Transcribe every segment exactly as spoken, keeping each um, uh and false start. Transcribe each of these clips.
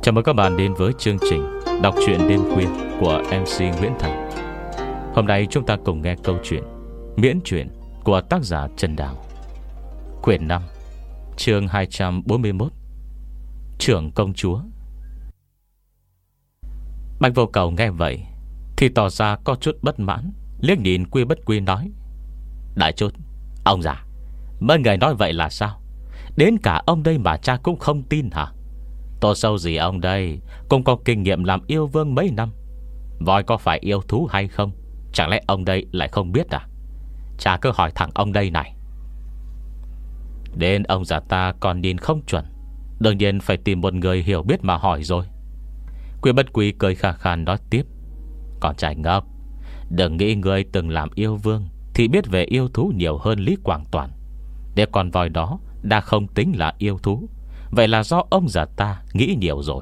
Chào mừng các bạn đến với chương trình đọc truyện đêm khuya của em xê Nguyễn Thành. Hôm nay chúng ta cùng nghe câu chuyện Miễn truyện của tác giả Trần Đào, quyển năm, chương hai trăm bốn mươi mốt, Trưởng công chúa. Bạch Vô Cầu nghe vậy thì tỏ ra có chút bất mãn, liếc nhìn Quy Bất Quy nói: Đại chút, ông già, mấy người nói vậy là sao? Đến cả ông đây mà cha cũng không tin hả? Tô sâu gì ông đây cũng có kinh nghiệm làm yêu vương mấy năm. Voi có phải yêu thú hay không, chẳng lẽ ông đây lại không biết à? Cha cứ hỏi thẳng ông đây này. Đến ông già ta còn nhìn không chuẩn, đương nhiên phải tìm một người hiểu biết mà hỏi rồi. Quy Bất Quy cười khà khàn nói tiếp: Con trai ngốc, đừng nghĩ người từng làm yêu vương thì biết về yêu thú nhiều hơn Lý Quảng Toàn. Nếu con voi đó đã không tính là yêu thú, vậy là do ông già ta nghĩ nhiều rồi.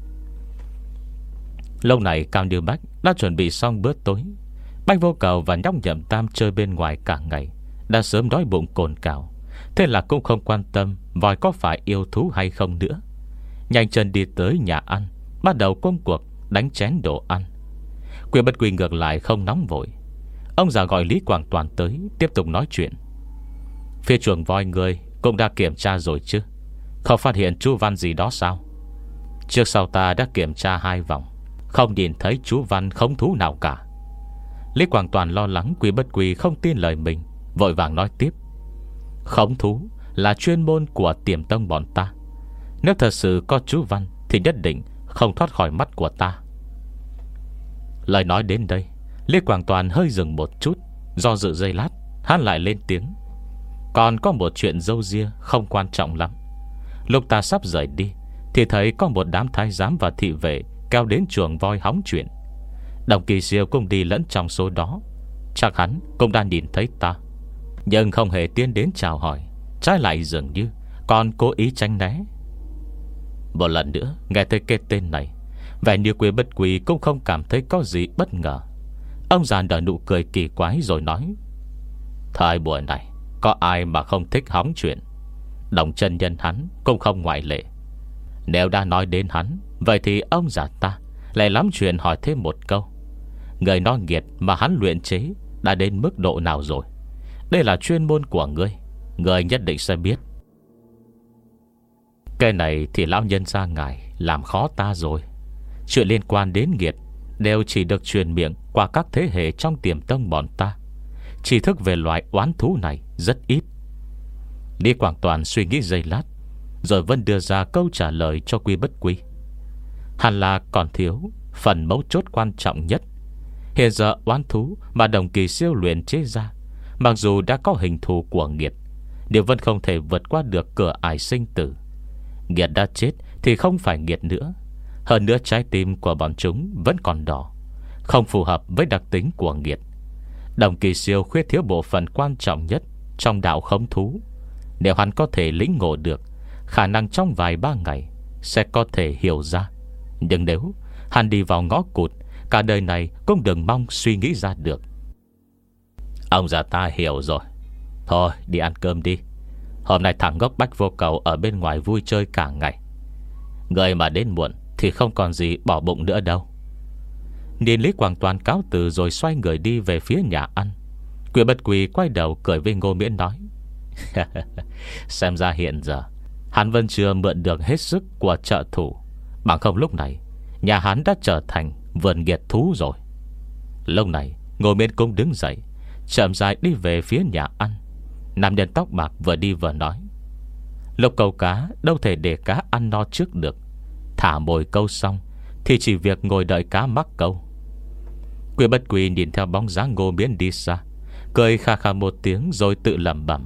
Lúc này Cao Như Bách đã chuẩn bị xong bữa tối. Bạch Vô Cầu và nhóc Nhậm Tam chơi bên ngoài cả ngày, đã sớm đói bụng cồn cào, thế là cũng không quan tâm voi có phải yêu thú hay không nữa. Nhanh chân đi tới nhà ăn, bắt đầu công cuộc đánh chén đồ ăn. Quy Bất Quy ngược lại không nóng vội. Ông già gọi Lý Quảng Toàn tới, tiếp tục nói chuyện. Phía chuồng voi người cũng đã kiểm tra rồi chứ? Không phát hiện chú Văn gì đó sao? Trước sau ta đã kiểm tra hai vòng, không nhìn thấy chú Văn khống thú nào cả. Lý Quảng Toàn lo lắng Quy Bất Quy không tin lời mình, vội vàng nói tiếp: Khống thú là chuyên môn của Tiềm Tông bọn ta. Nếu thật sự có chú Văn thì nhất định không thoát khỏi mắt của ta. Lời nói đến đây, Lý Quảng Toàn hơi dừng một chút, do dự giây lát, hắn lại lên tiếng: Còn có một chuyện râu ria không quan trọng lắm. Lúc ta sắp rời đi thì thấy có một đám thái giám và thị vệ kéo đến chuồng voi hóng chuyện. Đồng Kỳ Siêu cũng đi lẫn trong số đó. Chắc hắn cũng đã nhìn thấy ta, nhưng không hề tiến đến chào hỏi, trái lại dường như còn cố ý tránh né. Một lần nữa nghe thấy cái tên này, vẻ như Quy Bất Quy cũng không cảm thấy có gì bất ngờ. Ông già nở nụ cười kỳ quái rồi nói: Thời buổi này có ai mà không thích hóng chuyện? Đồng chân nhân hắn cũng không ngoại lệ. Nếu đã nói đến hắn, vậy thì ông già ta lại lắm chuyện hỏi thêm một câu: Người nói nghiệt mà hắn luyện chế đã đến mức độ nào rồi? Đây là chuyên môn của ngươi, ngươi nhất định sẽ biết. Cái này thì lão nhân gia ngài làm khó ta rồi. Chuyện liên quan đến nghiệt đều chỉ được truyền miệng qua các thế hệ trong Tiềm Tông bọn ta. Tri thức về loại oán thú này rất ít. Lý Quảng Toàn suy nghĩ giây lát, rồi vẫn đưa ra câu trả lời cho Quy Bất Quy. Hẳn là còn thiếu phần mấu chốt quan trọng nhất. Hiện giờ oán thú mà Đồng Kỳ Siêu luyện chế ra, mặc dù đã có hình thù của nghiệt, nhưng vẫn không thể vượt qua được cửa ải sinh tử. Nghiệt đã chết thì không phải nghiệt nữa. Hơn nữa trái tim của bọn chúng vẫn còn đỏ, không phù hợp với đặc tính của nghiệt. Đồng Kỳ Siêu khuyết thiếu bộ phận quan trọng nhất trong đạo khống thú. Nếu hắn có thể lĩnh ngộ được, khả năng trong vài ba ngày sẽ có thể hiểu ra. Nhưng nếu hắn đi vào ngõ cụt, cả đời này cũng đừng mong suy nghĩ ra được. Ông già ta hiểu rồi. Thôi đi ăn cơm đi. Hôm nay thằng ngốc Bách Vô Cầu ở bên ngoài vui chơi cả ngày. Người mà đến muộn thì không còn gì bỏ bụng nữa đâu. Nhìn Lý Quảng Toàn cáo từ rồi xoay người đi về phía nhà ăn. Quy Bất Quy quay đầu cười với Ngô Miễn nói: Xem ra hiện giờ hắn vẫn chưa mượn được hết sức của trợ thủ, bằng không lúc này nhà hắn đã trở thành vườn nghiệt thú rồi. Lúc này Ngô Miễn cũng đứng dậy, chậm rãi đi về phía nhà ăn. Nam nhân tóc bạc vừa đi vừa nói: Lúc câu cá đâu thể để cá ăn no trước được. Thả mồi câu xong thì chỉ việc ngồi đợi cá mắc câu. Quy Bất Quy nhìn theo bóng dáng Ngô Miễn đi xa, cười kha kha một tiếng rồi tự lẩm bẩm: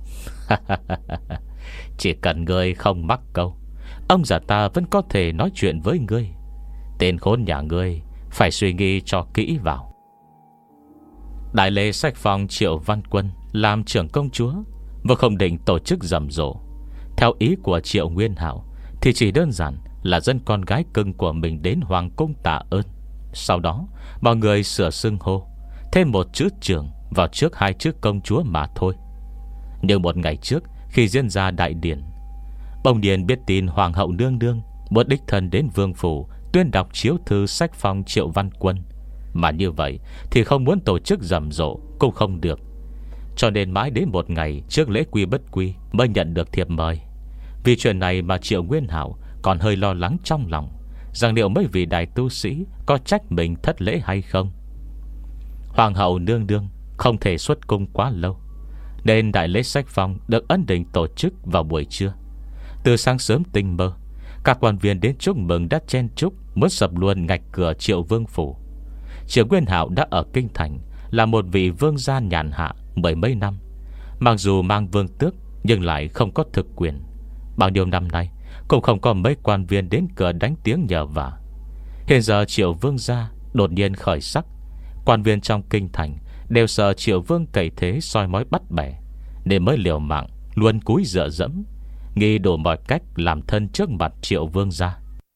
Chỉ cần ngươi không mắc câu, ông già ta vẫn có thể nói chuyện với ngươi. Tên khốn nhà ngươi phải suy nghĩ cho kỹ vào. Đại lễ sách phong Triệu Văn Quân làm trưởng công chúa, và không định tổ chức rầm rộ. Theo ý của Triệu Nguyên Hạo thì chỉ đơn giản là dẫn con gái cưng của mình đến hoàng cung tạ ơn. Sau đó mọi người sửa xưng hô, thêm một chữ trưởng vào trước hai chữ công chúa mà thôi. Nhưng một ngày trước, khi diễn ra đại điển, Bồng Điền biết tin hoàng hậu nương nương muốn đích thân đến vương phủ tuyên đọc chiếu thư sách phong Triệu Văn Quân. Mà như vậy thì không muốn tổ chức rầm rộ cũng không được. Cho nên mãi đến một ngày trước lễ quy bất quy mới nhận được thiệp mời. Vì chuyện này mà Triệu Nguyên Hạo còn hơi lo lắng trong lòng, rằng liệu mấy vị đại tu sĩ có trách mình thất lễ hay không. Hoàng hậu nương nương không thể xuất cung quá lâu, nên đại lễ sách phong được ấn định tổ chức vào buổi trưa. Từ sáng sớm tinh mơ, các quan viên đến chúc mừng đã chen chúc muốn sập luôn ngạch cửa Triệu Vương phủ. Triệu Nguyên Hạo đã ở kinh thành, là một vị vương gia nhàn hạ mười mấy năm. Mặc dù mang vương tước, nhưng lại không có thực quyền. Bao nhiêu năm nay cũng không có mấy quan viên đến cửa đánh tiếng nhờ vả. Hiện giờ Triệu Vương gia đột nhiên khởi sắc, quan viên trong kinh thành đều sợ Triệu Vương cậy thế soi mói bắt bẻ, nên mới liều mạng luôn cúi dựa dẫm, nghĩ đủ mọi cách làm thân trước mặt Triệu Vương gia.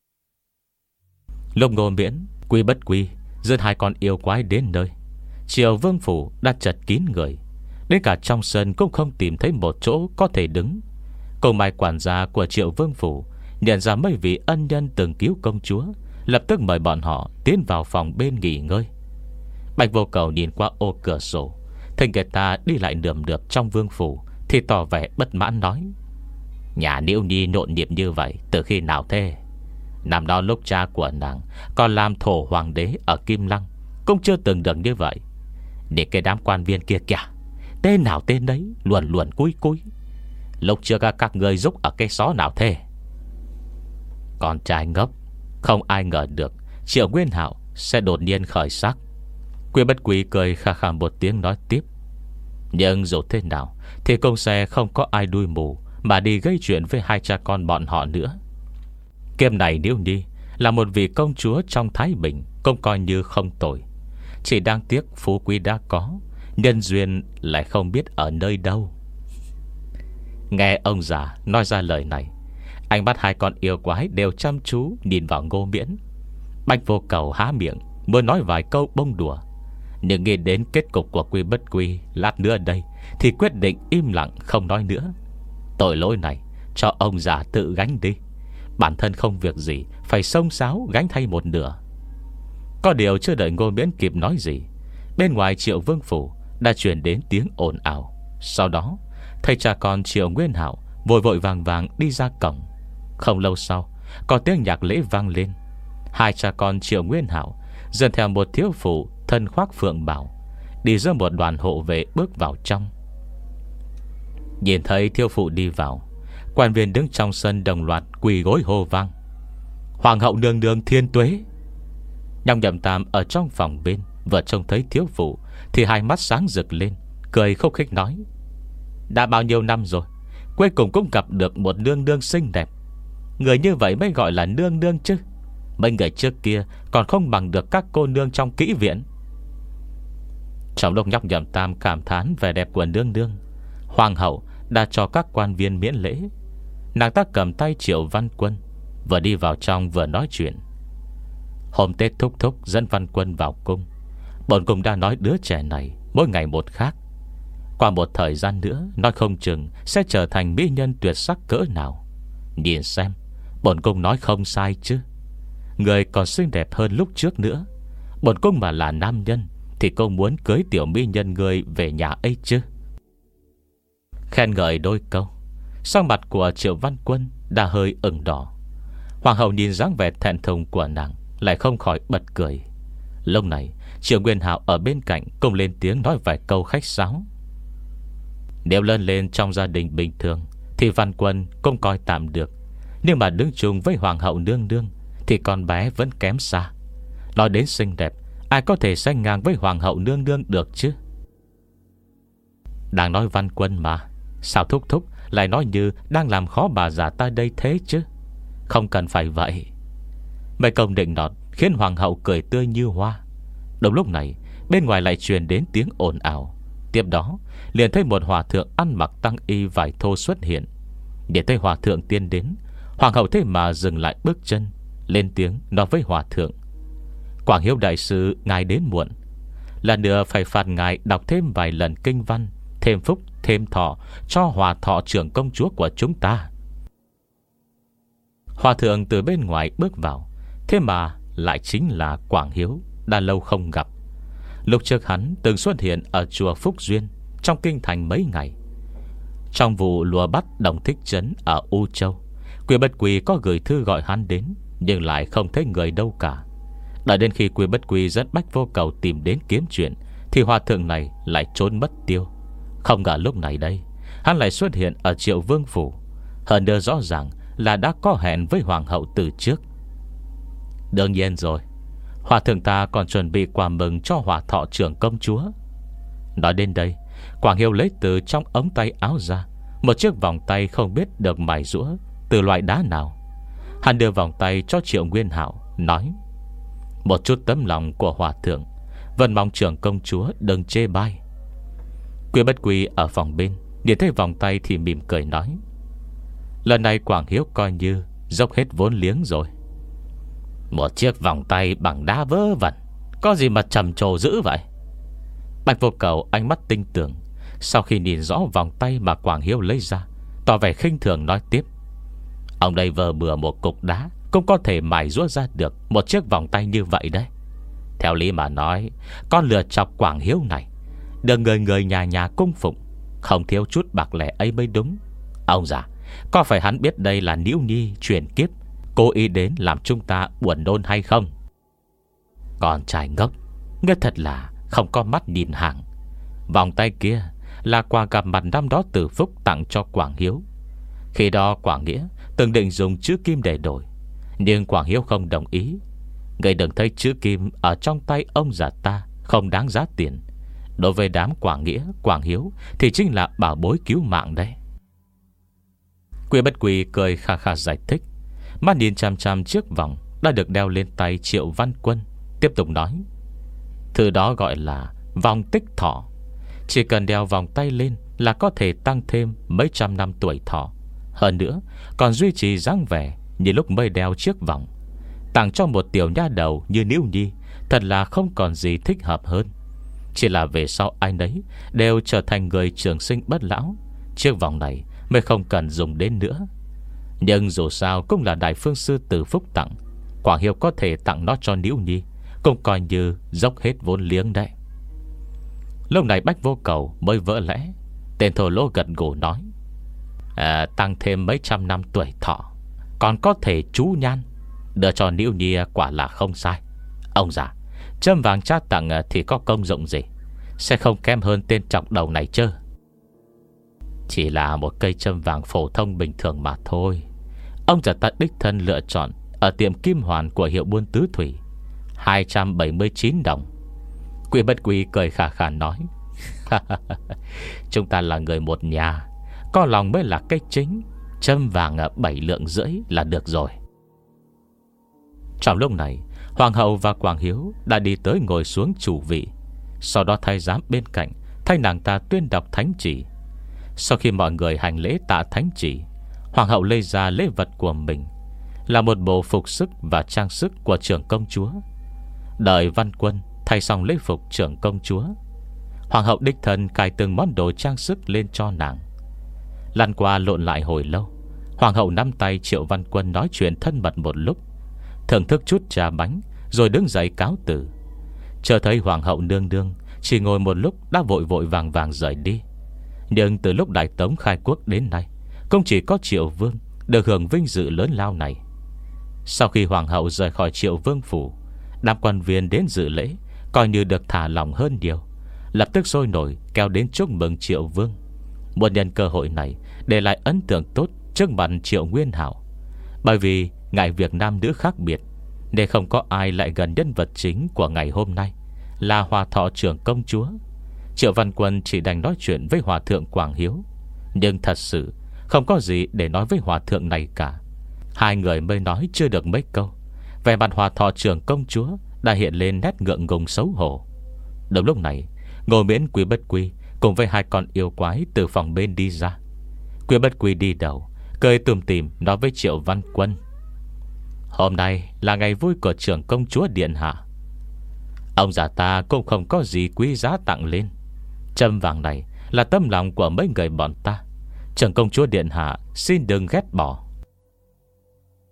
Lúc Ngô Miễn quy bất quy dẫn hai con yêu quái đến nơi, Triệu Vương phủ đã chật kín người, đến cả trong sân cũng không tìm thấy một chỗ có thể đứng. Cùng mai quản gia của Triệu Vương phủ nhận ra mấy vị ân nhân từng cứu công chúa, lập tức mời bọn họ tiến vào phòng bên nghỉ ngơi. Bạch Vô Cầu nhìn qua ô cửa sổ, thấy người ta đi lại nườm nượp trong vương phủ, thì tỏ vẻ bất mãn nói: nhà Niễu Nhi nhộn nhịp như vậy từ khi nào thế? Năm đó lúc cha của nàng còn làm thổ hoàng đế ở Kim Lăng cũng chưa từng được như vậy. Để cái đám quan viên kia kìa, tên nào tên đấy, luồn luồn cúi cúi. Lúc trước các người giúp ở cái xó nào thế? Con trai ngốc, không ai ngờ được Triệu Nguyên Hạo sẽ đột nhiên khởi sắc. Quy bất quý cười khà khà một tiếng nói tiếp: nhưng dù thế nào thì cũng sẽ không có ai đuôi mù mà đi gây chuyện với hai cha con bọn họ nữa. Kiếp này Niễu Nhi là một vị công chúa trong Thái Bình cũng coi như không tồi. Chỉ đáng tiếc phú quý đã có, nhân duyên lại không biết ở nơi đâu. Nghe ông già nói ra lời này, ánh mắt hai con yêu quái đều chăm chú nhìn vào Ngô Miễn. Bạch Vô Cầu há miệng muốn nói vài câu bông đùa, nhưng nghĩ đến kết cục của quy bất quy lát nữa đây, thì quyết định im lặng không nói nữa. Tội lỗi này cho ông già tự gánh đi, bản thân không việc gì phải xông xáo gánh thay một nửa. Có điều chưa đợi Ngô Miễn kịp nói gì, bên ngoài Triệu Vương phủ đã truyền đến tiếng ồn ào. Sau đó thầy cha con Triệu Nguyên Hạo vội vội vàng vàng đi ra cổng. Không lâu sau, có tiếng nhạc lễ vang lên. Hai cha con Triệu Nguyên Hạo dần theo một thiếu phụ thân khoác phượng bào đi giữa một đoàn hộ vệ bước vào trong. Nhìn thấy thiếu phụ đi vào, quan viên đứng trong sân đồng loạt quỳ gối hô vang: Hoàng hậu nương nương thiên tuế. Nhong Nhậm Tam ở trong phòng bên vừa trông thấy thiếu phụ thì hai mắt sáng rực lên, cười khúc khích nói: đã bao nhiêu năm rồi, cuối cùng cũng gặp được một nương nương xinh đẹp. Người như vậy mới gọi là nương nương chứ. Mấy người trước kia còn không bằng được các cô nương trong kỹ viện. Trong lúc Nhóc Nhậm Tam cảm thán vẻ đẹp của nương nương, hoàng hậu đã cho các quan viên miễn lễ. Nàng ta cầm tay Triệu Văn Quân, vừa đi vào trong vừa nói chuyện: hôm Tết thúc thúc dẫn Văn Quân vào cung, bổn cung đã nói đứa trẻ này mỗi ngày một khác. Qua một thời gian nữa, nói không chừng sẽ trở thành mỹ nhân tuyệt sắc cỡ nào. Nhìn xem, bổn cung nói không sai chứ. Người còn xinh đẹp hơn lúc trước nữa. Bổn cung mà là nam nhân thì cung muốn cưới tiểu mỹ nhân người về nhà ấy chứ. Khen ngợi đôi câu, sắc mặt của Triệu Văn Quân đã hơi ửng đỏ. Hoàng hậu nhìn dáng vẻ thẹn thùng của nàng, lại không khỏi bật cười. Lúc này Triệu Nguyên Hạo ở bên cạnh cùng lên tiếng nói vài câu khách sáo: nếu lớn lên trong gia đình bình thường thì Văn Quân cũng coi tạm được, nhưng mà đứng chung với hoàng hậu nương nương thì con bé vẫn kém xa. Nói đến xinh đẹp, ai có thể sánh ngang với hoàng hậu nương nương được chứ? Đang nói Văn Quân mà, sao thúc thúc lại nói như đang làm khó bà già ta đây thế chứ? Không cần phải vậy. Mấy công định nọt khiến hoàng hậu cười tươi như hoa. Đúng lúc này, bên ngoài lại truyền đến tiếng ồn ào. Tiếp đó liền thấy một hòa thượng ăn mặc tăng y vải thô xuất hiện. Để thấy hòa thượng tiến đến, hoàng hậu thế mà dừng lại bước chân, lên tiếng nói với hòa thượng: Quảng Hiếu đại sư ngài đến muộn, là nữa phải phạt ngài đọc thêm vài lần kinh văn, thêm phúc thêm thọ cho hòa thọ trưởng công chúa của chúng ta. Hòa thượng từ bên ngoài bước vào, thế mà lại chính là Quảng Hiếu, đã lâu không gặp. Lúc trước hắn từng xuất hiện ở chùa Phúc Duyên trong kinh thành mấy ngày. Trong vụ lùa bắt Đồng Thích Trấn ở U Châu, Quy Bất Quy có gửi thư gọi hắn đến, nhưng lại không thấy người đâu cả. Đợi đến khi Quy Bất Quy dẫn Bách Vô Cầu tìm đến kiếm chuyện, thì hòa thượng này lại trốn mất tiêu. Không ngờ lúc này đây hắn lại xuất hiện ở Triệu Vương phủ, hơn nữa rõ ràng là đã có hẹn với hoàng hậu từ trước. Đương nhiên rồi, hòa thượng ta còn chuẩn bị quà mừng cho Hòa Thọ trưởng công chúa. Nói đến đây, Quảng Hiếu lấy từ trong ống tay áo ra một chiếc vòng tay không biết được mài rũa từ loại đá nào. Hắn đưa vòng tay cho Triệu Nguyên Hạo, nói: một chút tấm lòng của hòa thượng, vẫn mong trưởng công chúa đừng chê bai. Quy Bất Quy ở phòng bên nhìn thấy vòng tay thì mỉm cười nói: lần này Quảng Hiếu coi như dốc hết vốn liếng rồi. Một chiếc vòng tay bằng đá vớ vẩn, có gì mà trầm trồ dữ vậy? Bạch Vô Cầu ánh mắt tinh tường, sau khi nhìn rõ vòng tay mà Quảng Hiếu lấy ra, tỏ vẻ khinh thường nói tiếp: ông đây vờ bừa một cục đá cũng có thể mài rũa ra được một chiếc vòng tay như vậy đấy. Theo lý mà nói, con lừa chọc Quảng Hiếu này được người người nhà nhà cung phụng, không thiếu chút bạc lẻ ấy mới đúng. Ông già, có phải hắn biết đây là Nữ Nhi chuyển kiếp, cố ý đến làm chúng ta buồn nôn hay không? Con trai ngốc, ngươi thật là không có mắt nhìn hàng. Vòng tay kia là quà gặp mặt năm đó Từ Phúc tặng cho Quảng Hiếu. Khi đó Quảng Nghĩa từng định dùng chữ kim để đổi, nhưng Quảng Hiếu không đồng ý. Ngươi đừng thấy chữ kim ở trong tay ông già ta không đáng giá tiền. Đối với đám Quảng Nghĩa, Quảng Hiếu thì chính là bảo bối cứu mạng đấy. Quy Bất Quy cười khà khà giải thích, mắt nhìn chăm chăm chiếc vòng đã được đeo lên tay Triệu Văn Quân, tiếp tục nói: thứ đó gọi là vòng tích thọ. Chỉ cần đeo vòng tay lên là có thể tăng thêm mấy trăm năm tuổi thọ. Hơn nữa còn duy trì dáng vẻ như lúc mới đeo chiếc vòng. Tặng cho một tiểu nha đầu như Nữ Nhi, thật là không còn gì thích hợp hơn. Chỉ là về sau ai nấy đều trở thành người trường sinh bất lão, chiếc vòng này mới không cần dùng đến nữa. Nhưng dù sao cũng là Đại Phương Sư Từ Phúc tặng, Quảng Hiếu có thể tặng nó cho Nữ Nhi cũng coi như dốc hết vốn liếng đấy. Lúc này Bách Vô Cầu mới vỡ lẽ. Tên thổ lỗ gật gù nói: à, tăng thêm mấy trăm năm tuổi thọ, còn có thể chú nhan, đưa cho Nữ Nhi quả là không sai. Ông già, châm vàng cha tặng thì có công dụng gì, sẽ không kém hơn tên trọng đầu này chứ. Chỉ là một cây châm vàng phổ thông bình thường mà thôi. Ông già ta đích thân lựa chọn ở tiệm Kim Hoàn của hiệu buôn Tứ Thủy, hai trăm bảy mươi chín đồng. Quy Bất Quy cười khà khà nói: chúng ta là người một nhà, có lòng mới là cái chính. Châm vàng bảy lượng rưỡi là được rồi. Trong lúc này, Hoàng hậu và Quảng Hiếu đã đi tới ngồi xuống chủ vị. Sau đó thái giám bên cạnh thay nàng ta tuyên đọc thánh chỉ. Sau khi mọi người hành lễ tạ thánh chỉ, Hoàng hậu lấy ra lễ vật của mình, là một bộ phục sức và trang sức của trưởng công chúa. Đợi Văn Quân thay xong lễ phục trưởng công chúa, Hoàng hậu đích thân cài từng món đồ trang sức lên cho nàng. Lăn qua lộn lại hồi lâu, Hoàng hậu nắm tay Triệu Văn Quân nói chuyện thân mật một lúc, thưởng thức chút trà bánh, rồi đứng dậy cáo từ. Chờ thấy Hoàng hậu nương nương chỉ ngồi một lúc đã vội vội vàng vàng rời đi. Nhưng từ lúc Đại Tống khai quốc đến nay, cũng chỉ có Triệu Vương được hưởng vinh dự lớn lao này. Sau khi Hoàng hậu rời khỏi Triệu Vương phủ, đám quan viên đến dự lễ coi như được thả lòng hơn nhiều, lập tức sôi nổi kéo đến chúc mừng Triệu Vương. Muốn nhân cơ hội này để lại ấn tượng tốt trước mặt Triệu Nguyên Hạo. Bởi vì ngại việc nam nữ khác biệt, để không có ai lại gần nhân vật chính của ngày hôm nay là Hòa Thọ trưởng công chúa. Triệu Văn Quân chỉ đành nói chuyện với Hòa thượng Quảng Hiếu, nhưng thật sự không có gì để nói với Hòa thượng này cả. Hai người mới nói chưa được mấy câu, vẻ mặt Hòa Thọ trưởng công chúa đã hiện lên nét ngượng ngùng xấu hổ. Đúng lúc này, Ngô Miễn, Quy Bất Quy cùng với hai con yêu quái từ phòng bên đi ra. Quy Bất Quy đi đầu, cười tủm tỉm nói với Triệu Văn Quân: hôm nay là ngày vui của trưởng công chúa điện hạ. Ông già ta cũng không có gì quý giá tặng lên. Châm vàng này là tâm lòng của mấy người bọn ta. Trưởng công chúa điện hạ xin đừng ghét bỏ.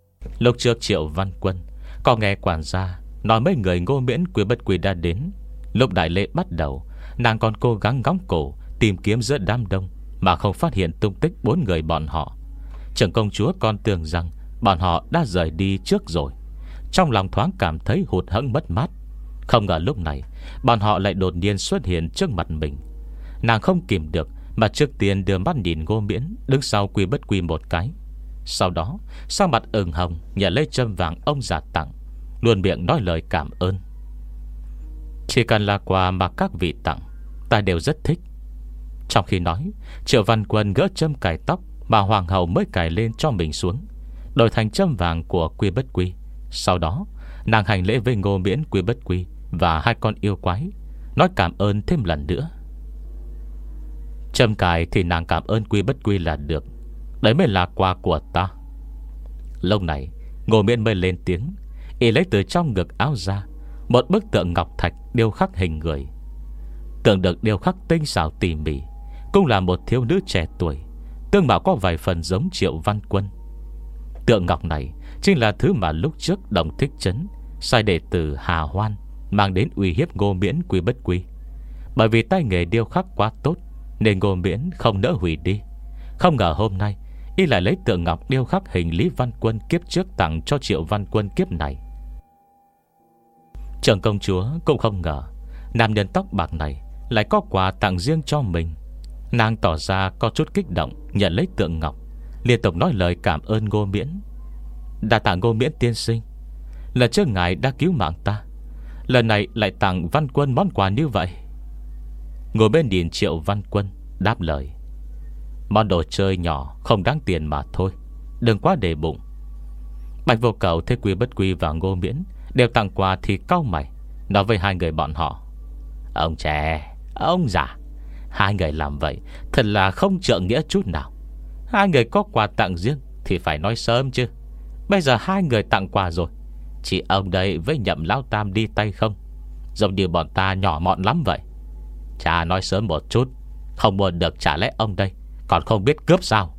Lúc trước Triệu Văn Quân có nghe quản gia nói mấy người Ngô Miễn Quy Bất Quy đã đến. Lúc đại lễ bắt đầu, nàng còn cố gắng ngóng cổ tìm kiếm giữa đám đông mà không phát hiện tung tích bốn người bọn họ. Trưởng công chúa còn tưởng rằng bọn họ đã rời đi trước rồi, trong lòng thoáng cảm thấy hụt hẫng mất mát. Không ngờ lúc này bọn họ lại đột nhiên xuất hiện trước mặt mình. Nàng không kìm được mà trước tiên đưa mắt nhìn Ngô Miễn đứng sau Quy Bất Quy một cái. Sau đó sang mặt ửng hồng nhận lấy châm vàng ông già tặng, luôn miệng nói lời cảm ơn. Chỉ cần là quà mà các vị tặng, ta đều rất thích. Trong khi nói, Triệu Văn Quân gỡ châm cài tóc mà hoàng hậu mới cài lên cho mình xuống, đổi thành châm vàng của Quy Bất Quy. Sau đó nàng hành lễ với Ngô Miễn Quy Bất Quy và hai con yêu quái, nói cảm ơn thêm lần nữa. Châm cài thì nàng cảm ơn Quy Bất Quy là được, đấy mới là quà của ta. Lúc này Ngô Miễn mới lên tiếng. Y lấy từ trong ngực áo ra một bức tượng ngọc thạch điêu khắc hình người. Tượng được điêu khắc tinh xảo tỉ mỉ, cũng là một thiếu nữ trẻ tuổi, tương mạo có vài phần giống Triệu Văn Quân. Tượng ngọc này chính là thứ mà lúc trước Đồng Thích Trấn sai đệ tử Hà Hoan mang đến uy hiếp Ngô Miễn Quy Bất Quy. Bởi vì tay nghề điêu khắc quá tốt nên Ngô Miễn không nỡ hủy đi. Không ngờ hôm nay y lại lấy tượng ngọc điêu khắc hình Lý Văn Quân kiếp trước tặng cho Triệu Văn Quân kiếp này. Trưởng công chúa cũng không ngờ nam nhân tóc bạc này lại có quà tặng riêng cho mình. Nàng tỏ ra có chút kích động nhận lấy tượng ngọc, liên tục nói lời cảm ơn Ngô Miễn. Đa tạ Ngô Miễn tiên sinh, lần trước ngài đã cứu mạng ta, lần này lại tặng Văn Quân món quà như vậy. Ngồi bên nhìn Triệu Văn Quân đáp lời: món đồ chơi nhỏ không đáng tiền mà thôi, đừng quá để bụng. Bạch Vô Cầu thấy Quy Bất Quy và Ngô Miễn đều tặng quà thì cau mày, nói với hai người bọn họ: ông trẻ, ông già, hai người làm vậy thật là không trượng nghĩa chút nào. Hai người có quà tặng riêng thì phải nói sớm chứ. Bây giờ hai người tặng quà rồi, chỉ ông đây với Nhậm Lão Tam đi tay không, giống như bọn ta nhỏ mọn lắm vậy. Cha nói sớm một chút, không mua được chả lẽ ông đây còn không biết cướp sao?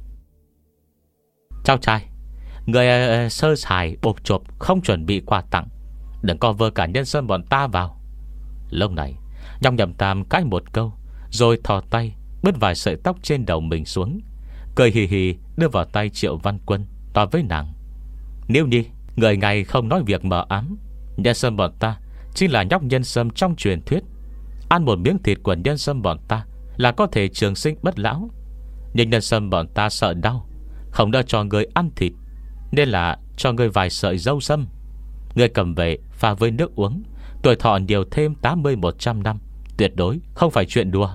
Cháu trai, người uh, sơ sài bộp chộp không chuẩn bị quà tặng, đừng có vơ cả nhân sơn bọn ta vào. Lúc này nhóc Nhậm Tam cãi một câu, rồi thò tay bứt vài sợi tóc trên đầu mình xuống, cười hì hì đưa vào tay Triệu Văn Quân, nói với nàng: nếu nhi, người ngày không nói việc mờ ám, nhân sâm bọn ta chính là nhóc nhân sâm trong truyền thuyết. Ăn một miếng thịt của nhân sâm bọn ta là có thể trường sinh bất lão. Nhưng nhân sâm bọn ta sợ đau, không đỡ cho người ăn thịt, nên là cho người vài sợi dâu sâm. Người cầm về pha với nước uống, tuổi thọ nhiều thêm tám mươi một trăm năm, tuyệt đối không phải chuyện đùa.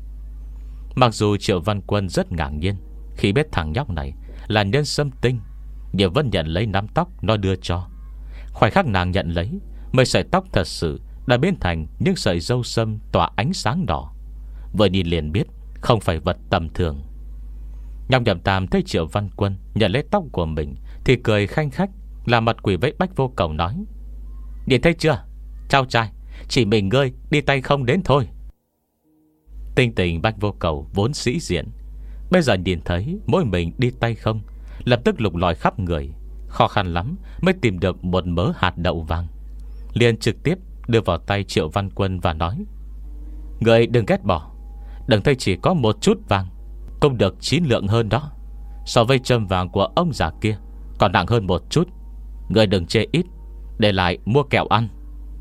Mặc dù Triệu Văn Quân rất ngạc nhiên khi biết thằng nhóc này là nhân sâm tinh, nhưng vẫn nhận lấy nắm tóc nó đưa cho. Khoảnh khắc nàng nhận lấy, mấy sợi tóc thật sự đã biến thành những sợi dâu sâm tỏa ánh sáng đỏ. Vừa nhìn liền biết không phải vật tầm thường. Nhóc Nhậm Tam thấy Triệu Văn Quân nhận lấy tóc của mình thì cười khanh khách, làm mặt quỷ với Bách Vô Cầu nói: nhìn thấy chưa, cháu trai, chỉ mình ngươi đi tay không đến thôi. Tinh tình Bách Vô Cầu vốn sĩ diện, bây giờ nhìn thấy mỗi mình đi tay không, lập tức lục lọi khắp người, khó khăn lắm mới tìm được một mớ hạt đậu vàng, liền trực tiếp đưa vào tay Triệu Văn Quân và nói: người đừng ghét bỏ, đừng thấy chỉ có một chút vàng cũng được chín lượng hơn đó. So với châm vàng của ông già kia còn nặng hơn một chút. Người đừng chê ít, để lại mua kẹo ăn.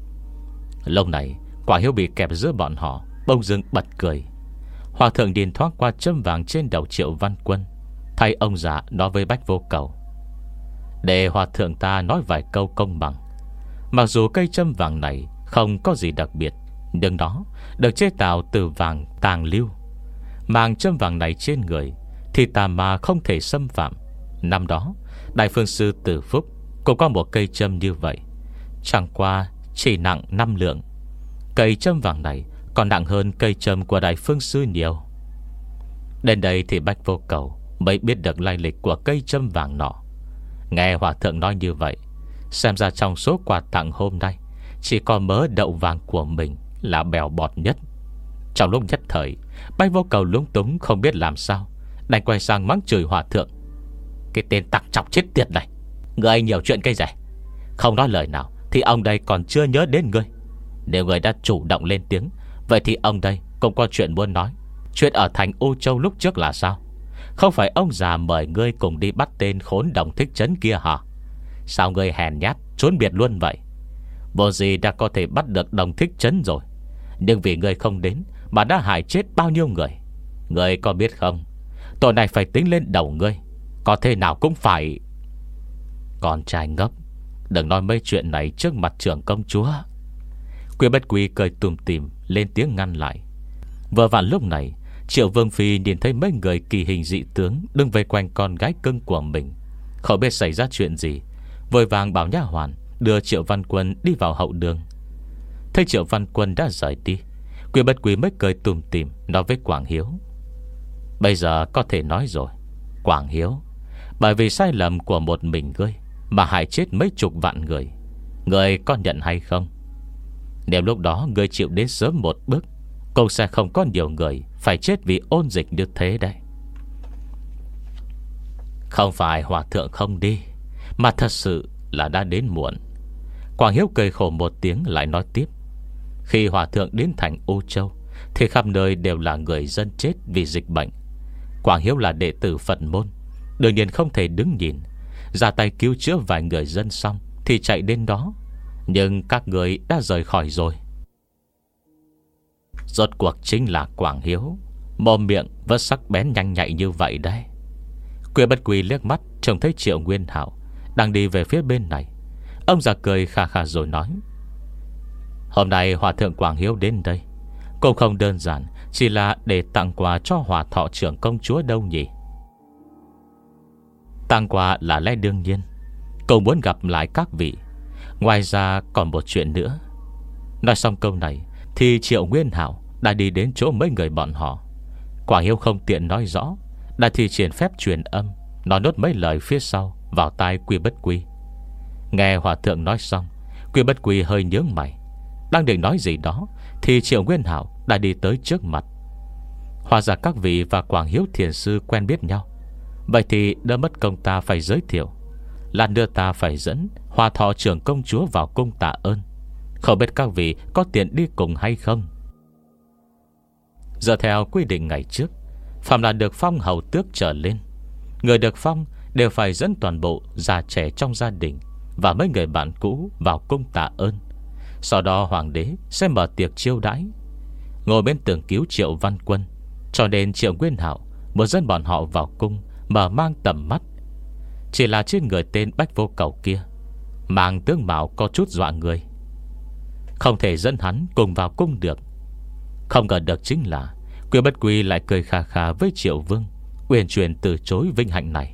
Lúc này Quả Hiếu bị kẹp giữa bọn họ bỗng dưng bật cười. Hòa thượng điền thoát qua châm vàng trên đầu Triệu Văn Quân, thay ông già nói với Bách Vô Cầu: để hòa thượng ta nói vài câu công bằng. Mặc dù cây châm vàng này không có gì đặc biệt, nhưng nó được chế tạo từ vàng tàng lưu. Mang châm vàng này trên người thì tà ma không thể xâm phạm. Năm đó Đại Phương Sư Tử Phúc cũng có một cây châm như vậy, chẳng qua chỉ nặng năm lượng. Cây châm vàng này còn nặng hơn cây châm của Đại Phương Sư nhiều. Đến đây thì Bách Vô Cầu mới biết được lai lịch của cây châm vàng nọ. Nghe hòa thượng nói như vậy, xem ra trong số quà tặng hôm nay chỉ có mớ đậu vàng của mình là bèo bọt nhất. Trong lúc nhất thời, Bách Vô Cầu lúng túng không biết làm sao, đành quay sang mắng chửi hòa thượng: cái tên tặc chọc chết tiệt này, Ngươi nhiều chuyện cây rẻ, không nói lời nào thì ông đây còn chưa nhớ đến ngươi. Nếu ngươi đã chủ động lên tiếng, vậy thì ông đây cũng có chuyện muốn nói. Chuyện ở thành U Châu lúc trước là sao? Không phải ông già mời ngươi cùng đi bắt tên khốn Đồng Thích Trấn kia hả? Sao ngươi hèn nhát trốn biệt luôn vậy? Vô gì đã có thể bắt được Đồng Thích Trấn rồi, nhưng vì ngươi không đến mà đã hại chết bao nhiêu người. Ngươi có biết không, tội này phải tính lên đầu ngươi. Có thể nào cũng phải. Con trai ngốc, đừng nói mấy chuyện này trước mặt trưởng công chúa. Quy Bất Quy cười tùm tìm lên tiếng ngăn lại. Vừa vặn lúc này, Triệu Vương Phi nhìn thấy mấy người kỳ hình dị tướng đứng vây quanh con gái cưng của mình, không biết xảy ra chuyện gì, vội vàng bảo nha hoàn đưa Triệu Văn Quân đi vào hậu đường. Thấy Triệu Văn Quân đã rời đi, Quy Bất Quy mới cười tùm tìm nói với Quảng Hiếu: Bây giờ có thể nói rồi, Quảng Hiếu, bởi vì sai lầm của một mình ngươi mà hại chết mấy chục vạn người, ngươi có nhận hay không? Nếu lúc đó ngươi chịu đến sớm một bước, cũng sẽ không có nhiều người phải chết vì ôn dịch như thế đấy. Không phải hòa thượng không đi, mà thật sự là đã đến muộn. Quảng Hiếu cười khổ một tiếng lại nói tiếp: Khi hòa thượng đến thành U Châu thì khắp nơi đều là người dân chết vì dịch bệnh. Quảng Hiếu là đệ tử Phật môn, đương nhiên không thể đứng nhìn, ra tay cứu chữa vài người dân xong thì chạy đến đó. Nhưng các người đã rời khỏi rồi. Rốt cuộc chính là Quảng Hiếu, mồm miệng vẫn sắc bén nhanh nhạy như vậy đấy. Quy Bất Quy liếc mắt trông thấy Triệu Nguyên Hạo đang đi về phía bên này. Ông già cười khà khà rồi nói: Hôm nay hòa thượng Quảng Hiếu đến đây cũng không đơn giản chỉ là để tặng quà cho hòa thọ trưởng công chúa đâu nhỉ? Tặng quà là lẽ đương nhiên, cậu muốn gặp lại các vị. Ngoài ra còn một chuyện nữa. Nói xong câu này thì Triệu Nguyên Hạo đã đi đến chỗ mấy người bọn họ. Quảng Hiếu không tiện nói rõ, đã thi triển phép truyền âm, nói nốt mấy lời phía sau vào tai Quy Bất Quy. Nghe hòa thượng nói xong, Quy Bất Quy hơi nhướng mày, đang định nói gì đó thì Triệu Nguyên Hạo đã đi tới trước mặt. Hóa ra các vị và Quảng Hiếu thiền sư quen biết nhau. Vậy thì đỡ mất công ta phải giới thiệu. Lát nữa ta phải dẫn hòa thọ trưởng công chúa vào cung tạ ơn. Không biết các vị có tiện đi cùng hay không? Dựa theo quy định ngày trước, phạm là được phong hầu tước trở lên, người được phong đều phải dẫn toàn bộ già trẻ trong gia đình và mấy người bạn cũ vào cung tạ ơn. Sau đó hoàng đế sẽ mở tiệc chiêu đãi. Ngồi bên tường cứu Triệu Văn Quân, cho nên Triệu Nguyên Hạo muốn dẫn bọn họ vào cung mở mang tầm mắt. Chỉ là trên người tên Bách Vô Cầu kia mang tướng mạo có chút dọa người, không thể dẫn hắn cùng vào cung được. Không ngờ được chính là Quy Bất Quy lại cười khà khà với Triệu Vương, uyển chuyển từ chối vinh hạnh này.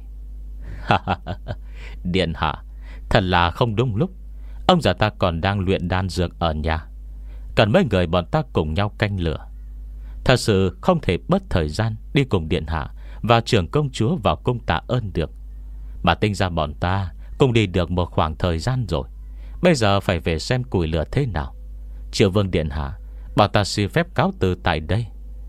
Điện hạ, thật là không đúng lúc. Ông già ta còn đang luyện đan dược ở nhà, cần mấy người bọn ta cùng nhau canh lửa. Thật sự không thể bớt thời gian đi cùng điện hạ và trưởng công chúa vào cung tạ ơn được. Mà tính ra bọn ta cũng đi được một khoảng thời gian rồi, bây giờ phải về xem củi lửa thế nào. Triệu Vương điện hạ, bọn ta xin phép cáo từ tại đây.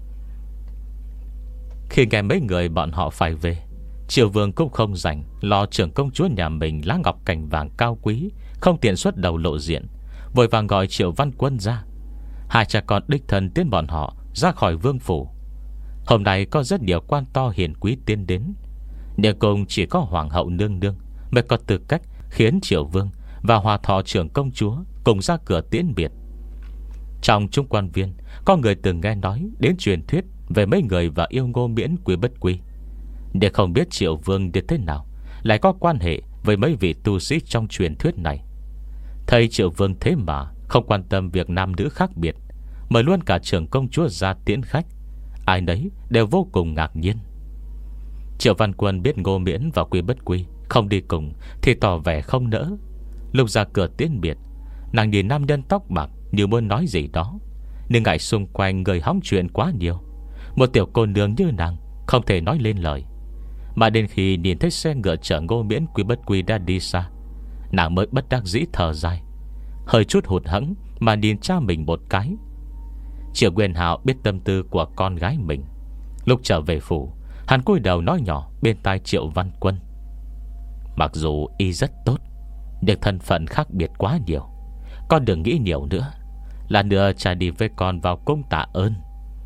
Khi nghe mấy người bọn họ phải về, Triệu Vương cũng không rảnh lo trưởng công chúa nhà mình lá ngọc cành vàng cao quý, không tiện xuất đầu lộ diện, vội vàng gọi Triệu Văn Quân ra. Hai cha con đích thân tiến bọn họ ra khỏi vương phủ. Hôm nay có rất nhiều quan to hiền quý tiến đến, nhưng cùng chỉ có hoàng hậu nương nương mới có tư cách khiến Triệu Vương và hòa thọ trưởng công chúa cùng ra cửa tiễn biệt. Trong trung quan viên có người từng nghe nói đến truyền thuyết về mấy người và yêu Ngô Miễn Quy Bất Quy, để không biết Triệu Vương như thế nào lại có quan hệ với mấy vị tu sĩ trong truyền thuyết này. Thầy Triệu Vương thế mà không quan tâm việc nam nữ khác biệt, mời luôn cả trưởng công chúa ra tiễn khách. Ai nấy đều vô cùng ngạc nhiên. Triệu Văn Quân biết Ngô Miễn và Quy Bất Quy không đi cùng thì tỏ vẻ không nỡ. Lúc ra cửa tiễn biệt, nàng nhìn nam nhân tóc bạc như muốn nói gì đó, nhưng ngại xung quanh người hóng chuyện quá nhiều. Một tiểu cô nương như nàng không thể nói lên lời. Mà đến khi nhìn thấy xe ngựa chở Ngô Miễn Quy Bất Quy đã đi xa, nàng mới bất đắc dĩ thở dài, hơi chút hụt hẫng mà nhìn cha mình một cái. Triệu Nguyên Hạo biết tâm tư của con gái mình. Lúc trở về phủ, hắn cúi đầu nói nhỏ bên tai Triệu Văn Quân: Mặc dù y rất tốt, nhưng thân phận khác biệt quá nhiều. Con đừng nghĩ nhiều nữa. Là nữa cha đi với con vào cung tạ ơn.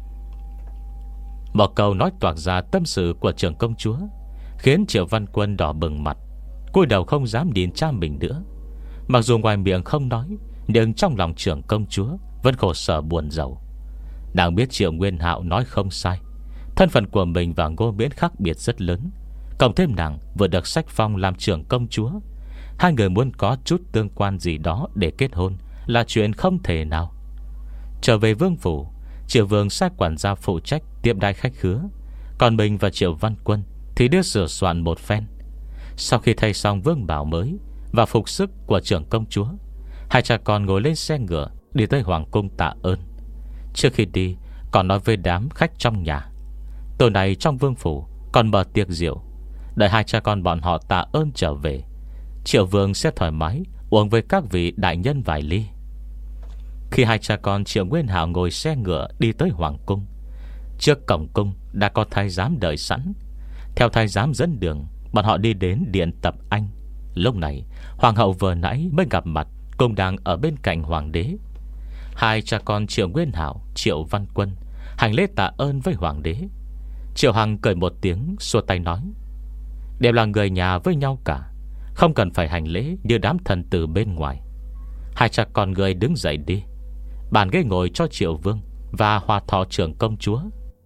Một câu nói toạc ra tâm sự của trưởng công chúa, khiến Triệu Văn Quân đỏ bừng mặt, cúi đầu không dám nhìn cha mình nữa. Mặc dù ngoài miệng không nói, nhưng trong lòng trưởng công chúa vẫn khổ sở buồn rầu. Nàng biết Triệu Nguyên Hạo nói không sai. Thân phận của mình và Ngô Miễn khác biệt rất lớn. Cộng thêm nàng vừa được sách phong làm trưởng công chúa, hai người muốn có chút tương quan gì đó để kết hôn là chuyện không thể nào. Trở về vương phủ, Triệu Vương sai quản gia phụ trách tiếp đãi khách khứa, còn mình và Triệu Văn Quân thì đưa sửa soạn một phen. Sau khi thay xong vương bào mới và phục sức của trưởng công chúa, hai cha con ngồi lên xe ngựa đi tới hoàng cung tạ ơn. Trước khi đi còn nói với đám khách trong nhà, tối nay trong vương phủ còn mở tiệc rượu. Đợi hai cha con bọn họ tạ ơn trở về, Triệu Vương sẽ thoải mái uống với các vị đại nhân vài ly. Khi hai cha con Triệu Nguyên Hạo ngồi xe ngựa đi tới hoàng cung, trước cổng cung đã có thái giám đợi sẵn. Theo thái giám dẫn đường, bọn họ đi đến điện tập anh. Lúc này hoàng hậu vừa nãy mới gặp mặt, cũng đang ở bên cạnh hoàng đế. Hai cha con Triệu Nguyên Hạo, Triệu Văn Quân hành lễ tạ ơn với hoàng đế. Triệu Hằng cười một tiếng, xua tay nói: đều là người nhà với nhau cả, không cần phải hành lễ như đám thần tử bên ngoài. Hai cha con người đứng dậy đi, bàn ghế ngồi cho Triệu Vương và hòa thọ trưởng công chúa.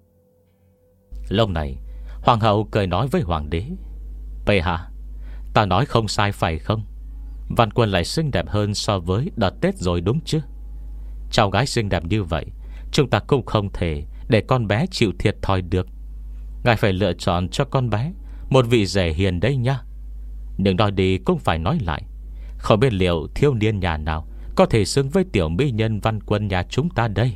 Lúc này hoàng hậu cười nói với hoàng đế: bệ hạ, ta nói không sai phải không? Văn Quân lại xinh đẹp hơn so với đợt Tết rồi đúng chứ? Cháu gái xinh đẹp như vậy, chúng ta cũng không thể để con bé chịu thiệt thòi được. Ngài phải lựa chọn cho con bé một vị rể hiền đây nhá. Nhưng nói đi cũng phải nói lại, không biết liệu thiếu niên nhà nào có thể xứng với tiểu mỹ nhân Văn Quân nhà chúng ta đây.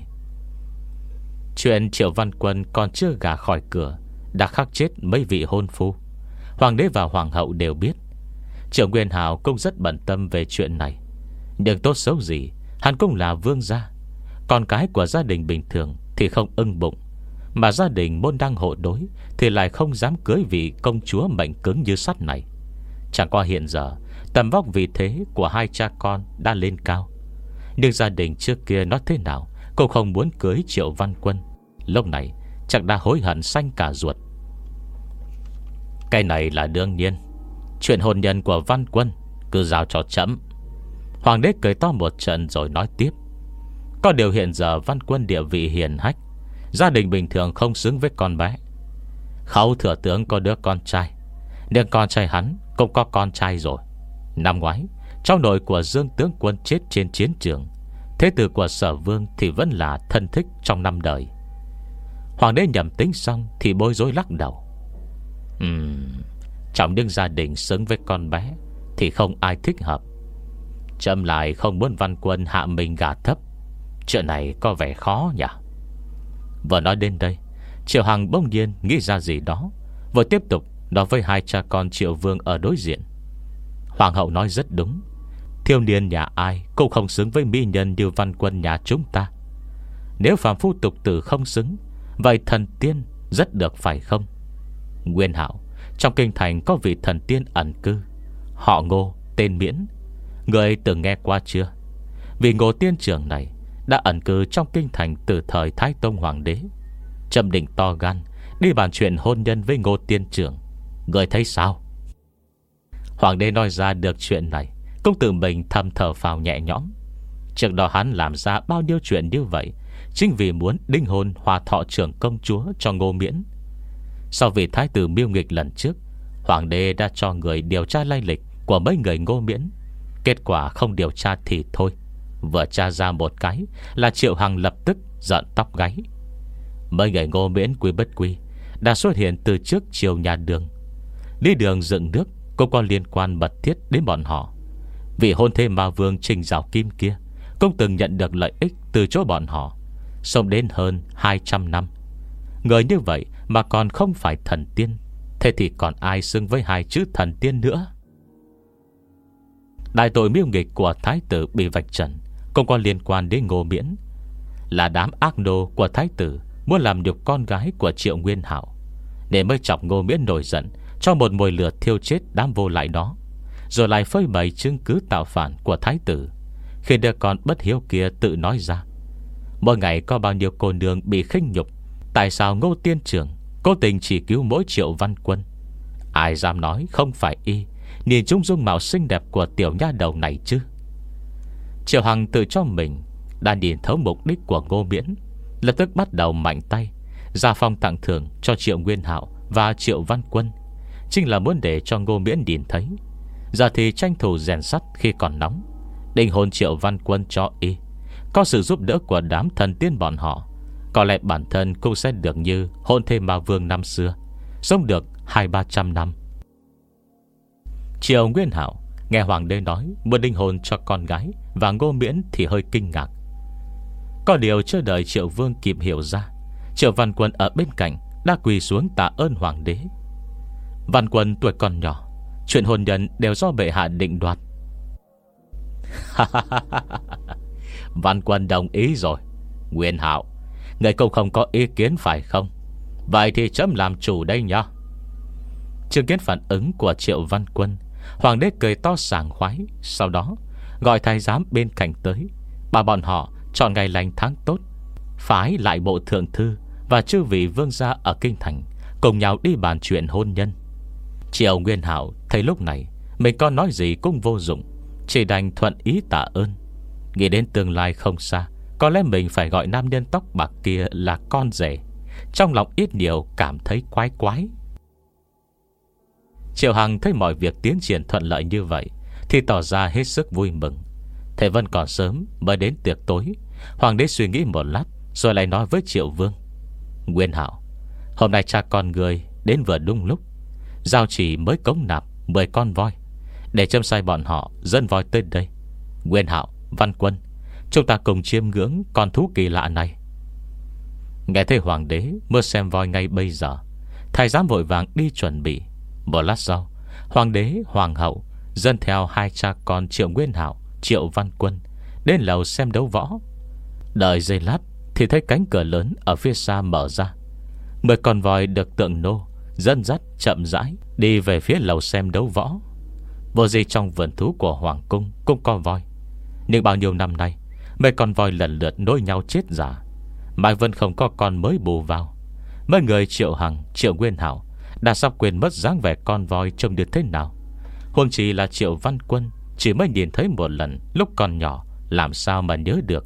Chuyện Triệu Văn Quân còn chưa gả khỏi cửa đã khắc chết mấy vị hôn phu. Hoàng đế và hoàng hậu đều biết. Triệu Nguyên Hạo cũng rất bận tâm về chuyện này. Nhưng tốt xấu gì, hắn cũng là vương gia. Con cái của gia đình bình thường thì không ưng bụng, mà gia đình môn đăng hộ đối thì lại không dám cưới vị công chúa mệnh cứng như sắt này. Chẳng qua hiện giờ tầm vóc vị thế của hai cha con đã lên cao, nhưng gia đình trước kia nói thế nào cũng không muốn cưới Triệu Văn Quân. Lúc này chắc đã hối hận xanh cả ruột. Cái này là đương nhiên. Chuyện hôn nhân của Văn Quân cứ giao cho chấm. Hoàng đế cười to một trận rồi nói tiếp: có điều hiện giờ Văn Quân địa vị hiền hách, gia đình bình thường không xứng với con bé. Khấu thừa tướng có đứa con trai, nhưng con trai hắn cũng có con trai rồi. Năm ngoái cháu nội của Dương tướng quân chết trên chiến trường, thế tử của Sở Vương thì vẫn là thân thích trong năm đời. Hoàng đế nhầm tính xong thì bối rối lắc đầu: Ừm Trong những gia đình xứng với con bé thì không ai thích hợp. Chậm lại không muốn Văn Quân hạ mình gà thấp. Chuyện này có vẻ khó nhỉ. Vừa nói đến đây, Triệu Hằng bỗng nhiên nghĩ ra gì đó, vừa tiếp tục nói với hai cha con Triệu Vương ở đối diện: hoàng hậu nói rất đúng. Thiếu niên nhà ai cũng không xứng với mỹ nhân như Văn Quân nhà chúng ta. Nếu phàm phu tục tử không xứng, vậy thần tiên rất được phải không? Nguyên Hạo, trong kinh thành có vị thần tiên ẩn cư, họ Ngô, tên Miễn. Người từng nghe qua chưa? Vì Ngô tiên trưởng này đã ẩn cư trong kinh thành từ thời Thái Tông hoàng đế. Trầm định to gan đi bàn chuyện hôn nhân với Ngô tiên trưởng. Người thấy sao? Hoàng đế nói ra được chuyện này, cũng tự mình thầm thở phào nhẹ nhõm. Trước đó hắn làm ra bao nhiêu chuyện như vậy chính vì muốn đính hôn hòa thọ trưởng công chúa cho Ngô Miễn. Sau vì thái tử mưu nghịch lần trước, hoàng đế đã cho người điều tra lai lịch của mấy người Ngô Miễn. Kết quả không điều tra thì thôi, vừa tra ra một cái là Triệu Hằng lập tức giận tóc gáy. Mấy người Ngô Miễn quy bất quy đã xuất hiện từ trước triều nhà Đường. Lý Đường dựng nước cũng có liên quan mật thiết đến bọn họ. Vị hôn thê ma vương Trình Giảo Kim kia cũng từng nhận được lợi ích từ chỗ bọn họ, sống đến hơn hai trăm năm. Người như vậy mà còn không phải thần tiên, thế thì còn ai xứng với hai chữ thần tiên nữa? Đại tội mưu nghịch của thái tử bị vạch trần cũng có liên quan đến Ngô Miễn. Là đám ác nô của thái tử muốn làm nhục con gái của Triệu Nguyên Hạo, để mới chọc Ngô Miễn nổi giận, cho một mồi lửa thiêu chết đám vô lại đó, rồi lại phơi bày chứng cứ tạo phản của thái tử, khi đứa con bất hiếu kia tự nói ra. Mỗi ngày có bao nhiêu cô nương bị khinh nhục, tại sao Ngô Tiên Trưởng cố tình chỉ cứu mỗi Triệu Văn Quân? Ai dám nói không phải y nhìn chung dung mạo xinh đẹp của tiểu nha đầu này chứ? Triệu Hằng tự cho mình đã nhìn thấu mục đích của Ngô Miễn, lập tức bắt đầu mạnh tay ra phong tặng thưởng cho Triệu Nguyên Hạo và Triệu Văn Quân, chính là muốn để cho Ngô Miễn nhìn thấy. Giờ thì tranh thủ rèn sắt khi còn nóng, định hôn Triệu Văn Quân cho y. Có sự giúp đỡ của đám thần tiên bọn họ, có lẽ bản thân cũng sẽ được như hôn thêm ma vương năm xưa, sống được hai ba trăm năm. Triệu Nguyên Hạo nghe hoàng đế nói muốn định hôn cho con gái và Ngô Miễn thì hơi kinh ngạc. Có điều chưa đợi Triệu Vương kịp hiểu ra, Triệu Văn Quân ở bên cạnh đã quỳ xuống tạ ơn hoàng đế. Văn Quân tuổi còn nhỏ, chuyện hôn nhân đều do bệ hạ định đoạt. Văn Quân đồng ý rồi. Nguyên Hạo, người cũng không có ý kiến phải không? Vậy thì chấm làm chủ đây nhá. Chứng kiến phản ứng của Triệu Văn Quân, hoàng đế cười to sảng khoái. Sau đó gọi thái giám bên cạnh tới, bảo bọn họ chọn ngày lành tháng tốt, phái lại bộ thượng thư và chư vị vương gia ở kinh thành cùng nhau đi bàn chuyện hôn nhân. Triệu Nguyên Hạo thấy lúc này mình có nói gì cũng vô dụng, chỉ đành thuận ý tạ ơn. Nghĩ đến tương lai không xa, có lẽ mình phải gọi nam nhân tóc bạc kia là con rể, trong lòng ít nhiều cảm thấy quái quái. Triệu Hằng thấy mọi việc tiến triển thuận lợi như vậy thì tỏ ra hết sức vui mừng. Thế vẫn còn sớm mới đến tiệc tối, hoàng đế suy nghĩ một lát rồi lại nói với Triệu Vương: Nguyên Hạo, hôm nay cha con người đến vừa đúng lúc. Giao chỉ mới cống nạp mười con voi, để châm sai bọn họ dẫn voi tới đây. Nguyên Hạo, Văn Quân, chúng ta cùng chiêm ngưỡng con thú kỳ lạ này. Nghe thấy hoàng đế muốn xem voi ngay bây giờ, thái giám vội vàng đi chuẩn bị. Một lát sau, hoàng đế, hoàng hậu dẫn theo hai cha con Triệu Nguyên Hạo, Triệu Văn Quân đến lầu xem đấu võ. Đợi giây lát thì thấy cánh cửa lớn ở phía xa mở ra. Mười con voi được tượng nô dẫn dắt chậm rãi đi về phía lầu xem đấu võ. Vô gì trong vườn thú của hoàng cung cũng có voi, nhưng bao nhiêu năm nay mấy con voi lần lượt nối nhau chết giả, mà vẫn không có con mới bù vào. Mấy người Triệu Hằng, Triệu Nguyên Hạo đã sắp quên mất dáng vẻ con voi trông được thế nào. Huống chỉ là Triệu Văn Quân chỉ mới nhìn thấy một lần lúc còn nhỏ, làm sao mà nhớ được.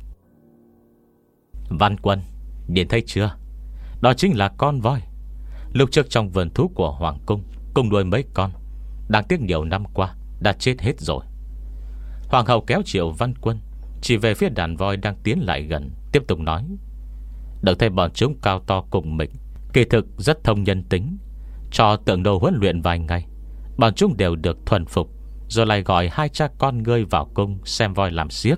Văn Quân, nhìn thấy chưa? Đó chính là con voi. Lúc trước trong vườn thú của hoàng cung cùng nuôi mấy con, đáng tiếc nhiều năm qua đã chết hết rồi. Hoàng hậu kéo Triệu Văn Quân chỉ về phía đàn voi đang tiến lại gần, tiếp tục nói: Được thấy bọn chúng cao to cùng mình, kỳ thực rất thông nhân tính. Cho tượng đồ huấn luyện vài ngày, bọn chúng đều được thuần phục, rồi lại gọi hai cha con ngươi vào cung xem voi làm xiếc.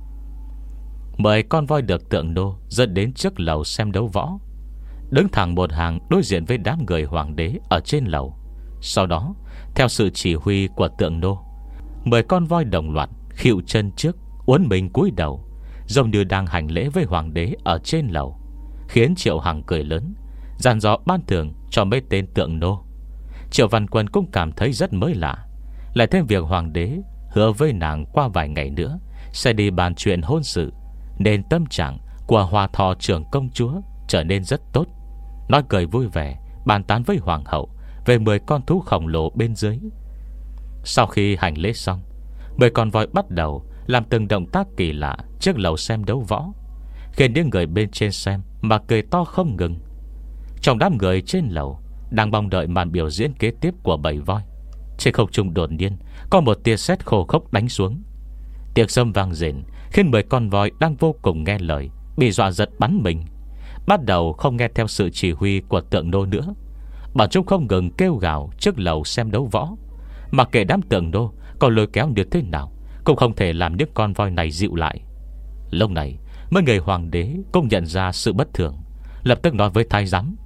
Mười con voi được tượng đô dẫn đến trước lầu xem đấu võ, đứng thẳng một hàng đối diện với đám người hoàng đế ở trên lầu. Sau đó, theo sự chỉ huy của tượng đô, mười con voi đồng loạt khuỵu chân trước, uốn mình cúi đầu, giống như đang hành lễ với hoàng đế ở trên lầu, khiến Triệu Hằng cười lớn, dàn dò ban thưởng cho mấy tên tượng nô. Triệu Văn Quân cũng cảm thấy rất mới lạ, lại thêm việc hoàng đế hứa với nàng qua vài ngày nữa sẽ đi bàn chuyện hôn sự, nên tâm trạng của Hoa Thọ trưởng công chúa trở nên rất tốt. Nói cười vui vẻ, bàn tán với hoàng hậu về mười con thú khổng lồ bên dưới. Sau khi hành lễ xong, mười con voi bắt đầu làm từng động tác kỳ lạ trước lầu xem đấu võ, khiến những người bên trên xem mà cười to không ngừng. Trong đám người trên lầu đang mong đợi màn biểu diễn kế tiếp của bầy voi, trên không trung đột nhiên có một tia sét khô khốc đánh xuống. Tiếng sấm vang rền khiến mười con voi đang vô cùng nghe lời bị dọa giật bắn mình, bắt đầu không nghe theo sự chỉ huy của tượng nô nữa. Bọn chúng không ngừng kêu gào trước lầu xem đấu võ, mặc kệ đám tượng nô có lôi kéo như thế nào cũng không thể làm những con voi này dịu lại. Lúc này mấy người hoàng đế cũng nhận ra sự bất thường, lập tức nói với thái giám: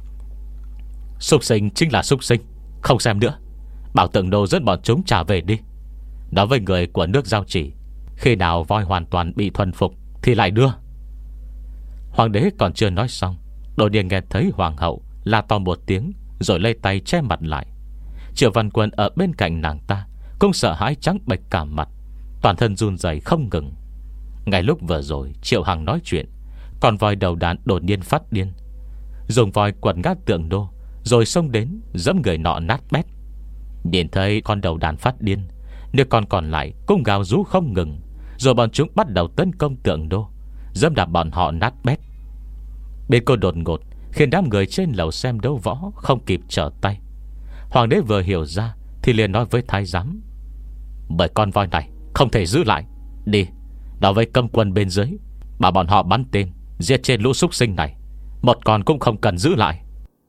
Súc sinh chính là súc sinh, không xem nữa, bảo tượng nô dẫn bọn chúng trả về đi. Nói với người của nước Giao Chỉ, khi nào voi hoàn toàn bị thuần phục thì lại đưa. Hoàng đế còn chưa nói xong, đột nhiên nghe thấy hoàng hậu la to một tiếng, rồi lấy tay che mặt lại. Triệu Văn Quân ở bên cạnh nàng ta cũng sợ hãi trắng bệch cả mặt, toàn thân run rẩy không ngừng. Ngay lúc vừa rồi Triệu Hằng nói chuyện, con voi đầu đàn đột nhiên phát điên, dùng voi quật ngã tượng đô, rồi xông đến giẫm người nọ nát bét. Nhìn thấy con đầu đàn phát điên, nếu con còn lại cũng gào rú không ngừng, rồi bọn chúng bắt đầu tấn công tượng đô, giẫm đạp bọn họ nát bét. Bên cô đột ngột khiến đám người trên lầu xem đấu võ không kịp trở tay. Hoàng đế vừa hiểu ra thì liền nói với thái giám: bởi con voi này không thể giữ lại, đi nói với cấm quân bên dưới, bảo bọn họ bắn tên giết trên lũ súc sinh này, một con cũng không cần giữ lại.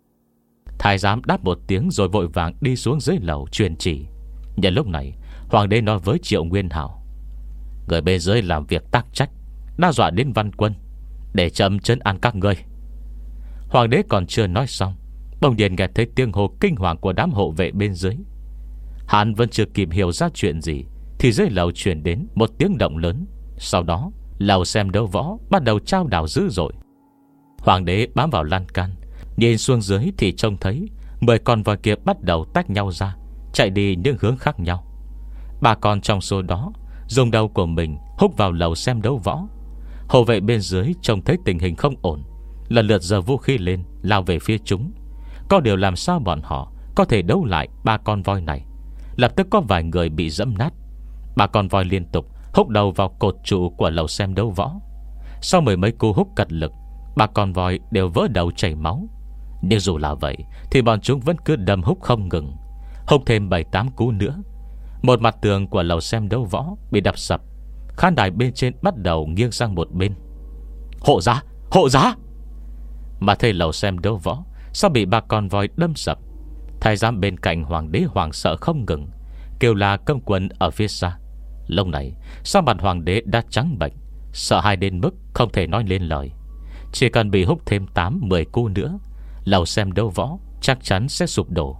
Thái giám đáp một tiếng rồi vội vàng đi xuống dưới lầu truyền chỉ. Nhân lúc này hoàng đế nói với Triệu Nguyên Hảo: người bên dưới làm việc tác trách, đe dọa đến Văn Quân, để chấm trấn an các ngươi. Hoàng đế còn chưa nói xong, bỗng nhiên nghe thấy tiếng hô kinh hoàng của đám hộ vệ bên dưới. Hắn vẫn chưa kịp hiểu ra chuyện gì thì dưới lầu truyền đến một tiếng động lớn. Sau đó lầu xem đấu võ bắt đầu trao đảo dữ dội. Hoàng đế bám vào lan can, nhìn xuống dưới thì trông thấy mười con voi kia bắt đầu tách nhau ra, chạy đi những hướng khác nhau. Ba con trong số đó dùng đầu của mình húc vào lầu xem đấu võ. Hộ vệ bên dưới trông thấy tình hình không ổn, lần lượt giơ vũ khí lên lao về phía chúng. Có điều làm sao bọn họ có thể đấu lại ba con voi này? Lập tức có vài người bị dẫm nát. Ba con voi liên tục húc đầu vào cột trụ của lầu xem đấu võ. Sau mười mấy cú húc cật lực, ba con voi đều vỡ đầu chảy máu. Nhưng dù là vậy thì bọn chúng vẫn cứ đâm húc không ngừng, húc thêm bảy tám cú nữa. Một mặt tường của lầu xem đấu võ bị đập sập, khán đài bên trên bắt đầu nghiêng sang một bên. Hộ giá, hộ giá! Mà thấy lầu xem đấu võ sao bị ba con voi đâm sập, thái giám bên cạnh hoàng đế hoảng sợ không ngừng, kêu là cấm quân ở phía xa. Lúc này sao mặt hoàng đế đã trắng bệch, sợ hãi đến mức không thể nói lên lời. Chỉ cần bị húc thêm tám mười cú nữa, lầu xem đấu võ chắc chắn sẽ sụp đổ.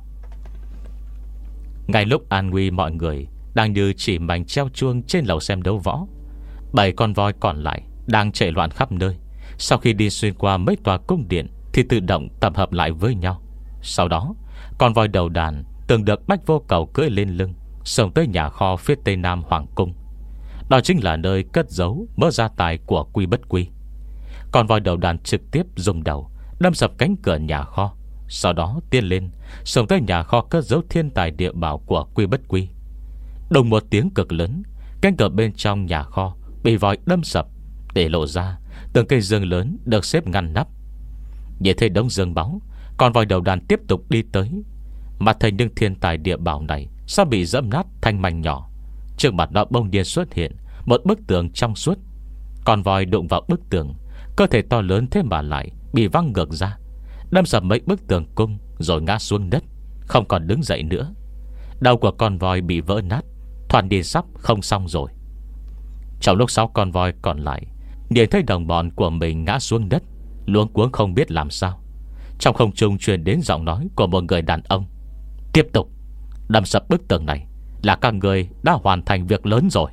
Ngay lúc an nguy mọi người đang như chỉ mảnh treo chuông trên lầu xem đấu võ, bảy con voi còn lại đang chạy loạn khắp nơi. Sau khi đi xuyên qua mấy tòa cung điện thì tự động tập hợp lại với nhau. Sau đó con voi đầu đàn từng được Bách Vô Cầu cưỡi lên lưng, xông tới nhà kho phía tây nam hoàng cung. Đó chính là nơi cất giấu mớ gia tài của Quy Bất Quy. Con voi đầu đàn trực tiếp dùng đầu đâm sập cánh cửa nhà kho, sau đó tiến lên xông tới nhà kho cất giấu thiên tài địa bảo của Quy Bất Quy. Đồng một tiếng cực lớn, cánh cửa bên trong nhà kho bị voi đâm sập, để lộ ra từng cây dương lớn được xếp ngăn nắp. Nhìn thấy đống dương báu, con voi đầu đàn tiếp tục đi tới. Mà thấy những thiên tài địa bảo này sao bị dẫm nát thành mảnh nhỏ. Trước mặt nó bỗng nhiên xuất hiện một bức tường trong suốt. Con voi đụng vào bức tường, cơ thể to lớn thế mà lại bị văng ngược ra, đâm sập mấy bức tường cung, rồi ngã xuống đất, không còn đứng dậy nữa. Đầu của con voi bị vỡ nát, thoạt đi sắp không xong rồi. Trong lúc sáu con voi còn lại nhìn thấy đồng bọn của mình ngã xuống đất, luống cuống không biết làm sao. Trong không trung truyền đến giọng nói của một người đàn ông: tiếp tục đâm sập bức tường này là các người đã hoàn thành việc lớn rồi.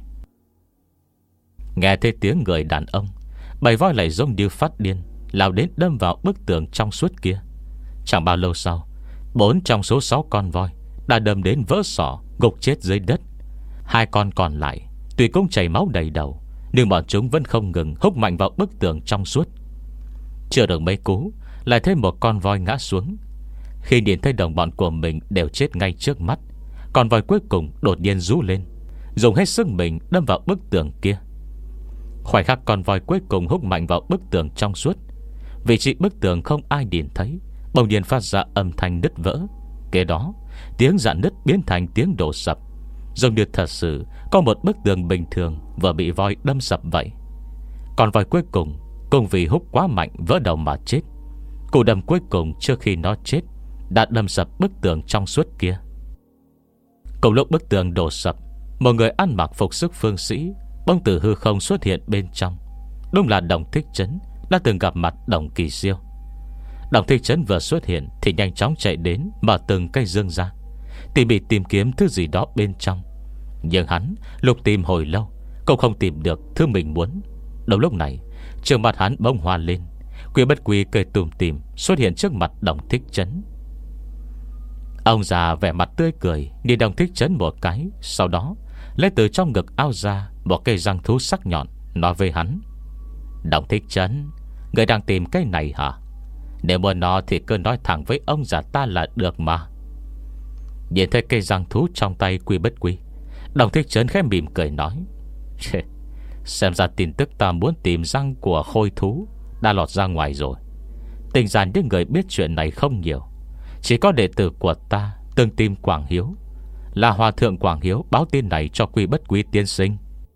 Nghe thấy tiếng người đàn ông, bầy voi lại giống như phát điên lao đến đâm vào bức tường trong suốt kia. Chẳng bao lâu sau, bốn trong số sáu con voi đã đâm đến vỡ sọ, gục chết dưới đất. Hai con còn lại tuy cũng chảy máu đầy đầu, nhưng bọn chúng vẫn không ngừng húc mạnh vào bức tường trong suốt. Chưa được mấy cú, lại thấy một con voi ngã xuống. Khi nhìn thấy đồng bọn của mình đều chết ngay trước mắt, con voi cuối cùng đột nhiên rú lên, dùng hết sức mình đâm vào bức tường kia. Khoảnh khắc con voi cuối cùng húc mạnh vào bức tường trong suốt, vị trí bức tường không ai nhìn thấy bỗng nhiên phát ra âm thanh nứt vỡ. Kế đó tiếng rạn nứt biến thành tiếng đổ sập, giống như thật sự có một bức tường bình thường vừa bị voi đâm sập vậy. Con voi cuối cùng cùng vì húc quá mạnh vỡ đầu mà chết. Cú đâm cuối cùng trước khi nó chết đã đâm sập bức tường trong suốt kia. Cùng lúc bức tường đổ sập, một người ăn mặc phục sức phương sĩ bỗng từ hư không xuất hiện bên trong. Đúng là Đồng Thích Trấn đã từng gặp mặt Đồng Kỳ Siêu. Đồng Thích Trấn vừa xuất hiện thì nhanh chóng chạy đến mở từng cây dương ra, tìm bị tìm kiếm thứ gì đó bên trong. Nhưng hắn lục tìm hồi lâu cũng không tìm được thứ mình muốn. Đầu lúc này trước mặt hắn bỗng hoa lên, Quy Bất Quy cười tủm tỉm xuất hiện trước mặt Đồng Thích Trấn. Ông già vẻ mặt tươi cười nhìn Đồng Thích Trấn một cái, sau đó lấy từ trong ngực áo ra một cây răng thú sắc nhọn, nói với hắn: Đồng Thích Trấn, người đang tìm cái này hả? Nếu muốn nó thì cứ nói thẳng với ông già ta là được mà. Nhìn thấy cây răng thú trong tay Quy Bất Quy, Đồng Thích Trấn khẽ mỉm cười nói: Xem ra tin tức ta muốn tìm răng của khôi thú đã lọt ra ngoài rồi. Tình giản những người biết chuyện này không nhiều. Chỉ có đệ tử của ta Tương Tim Quảng Hiếu, là Hòa Thượng Quảng Hiếu, báo tin này cho Quy Bất Quy tiên sinh.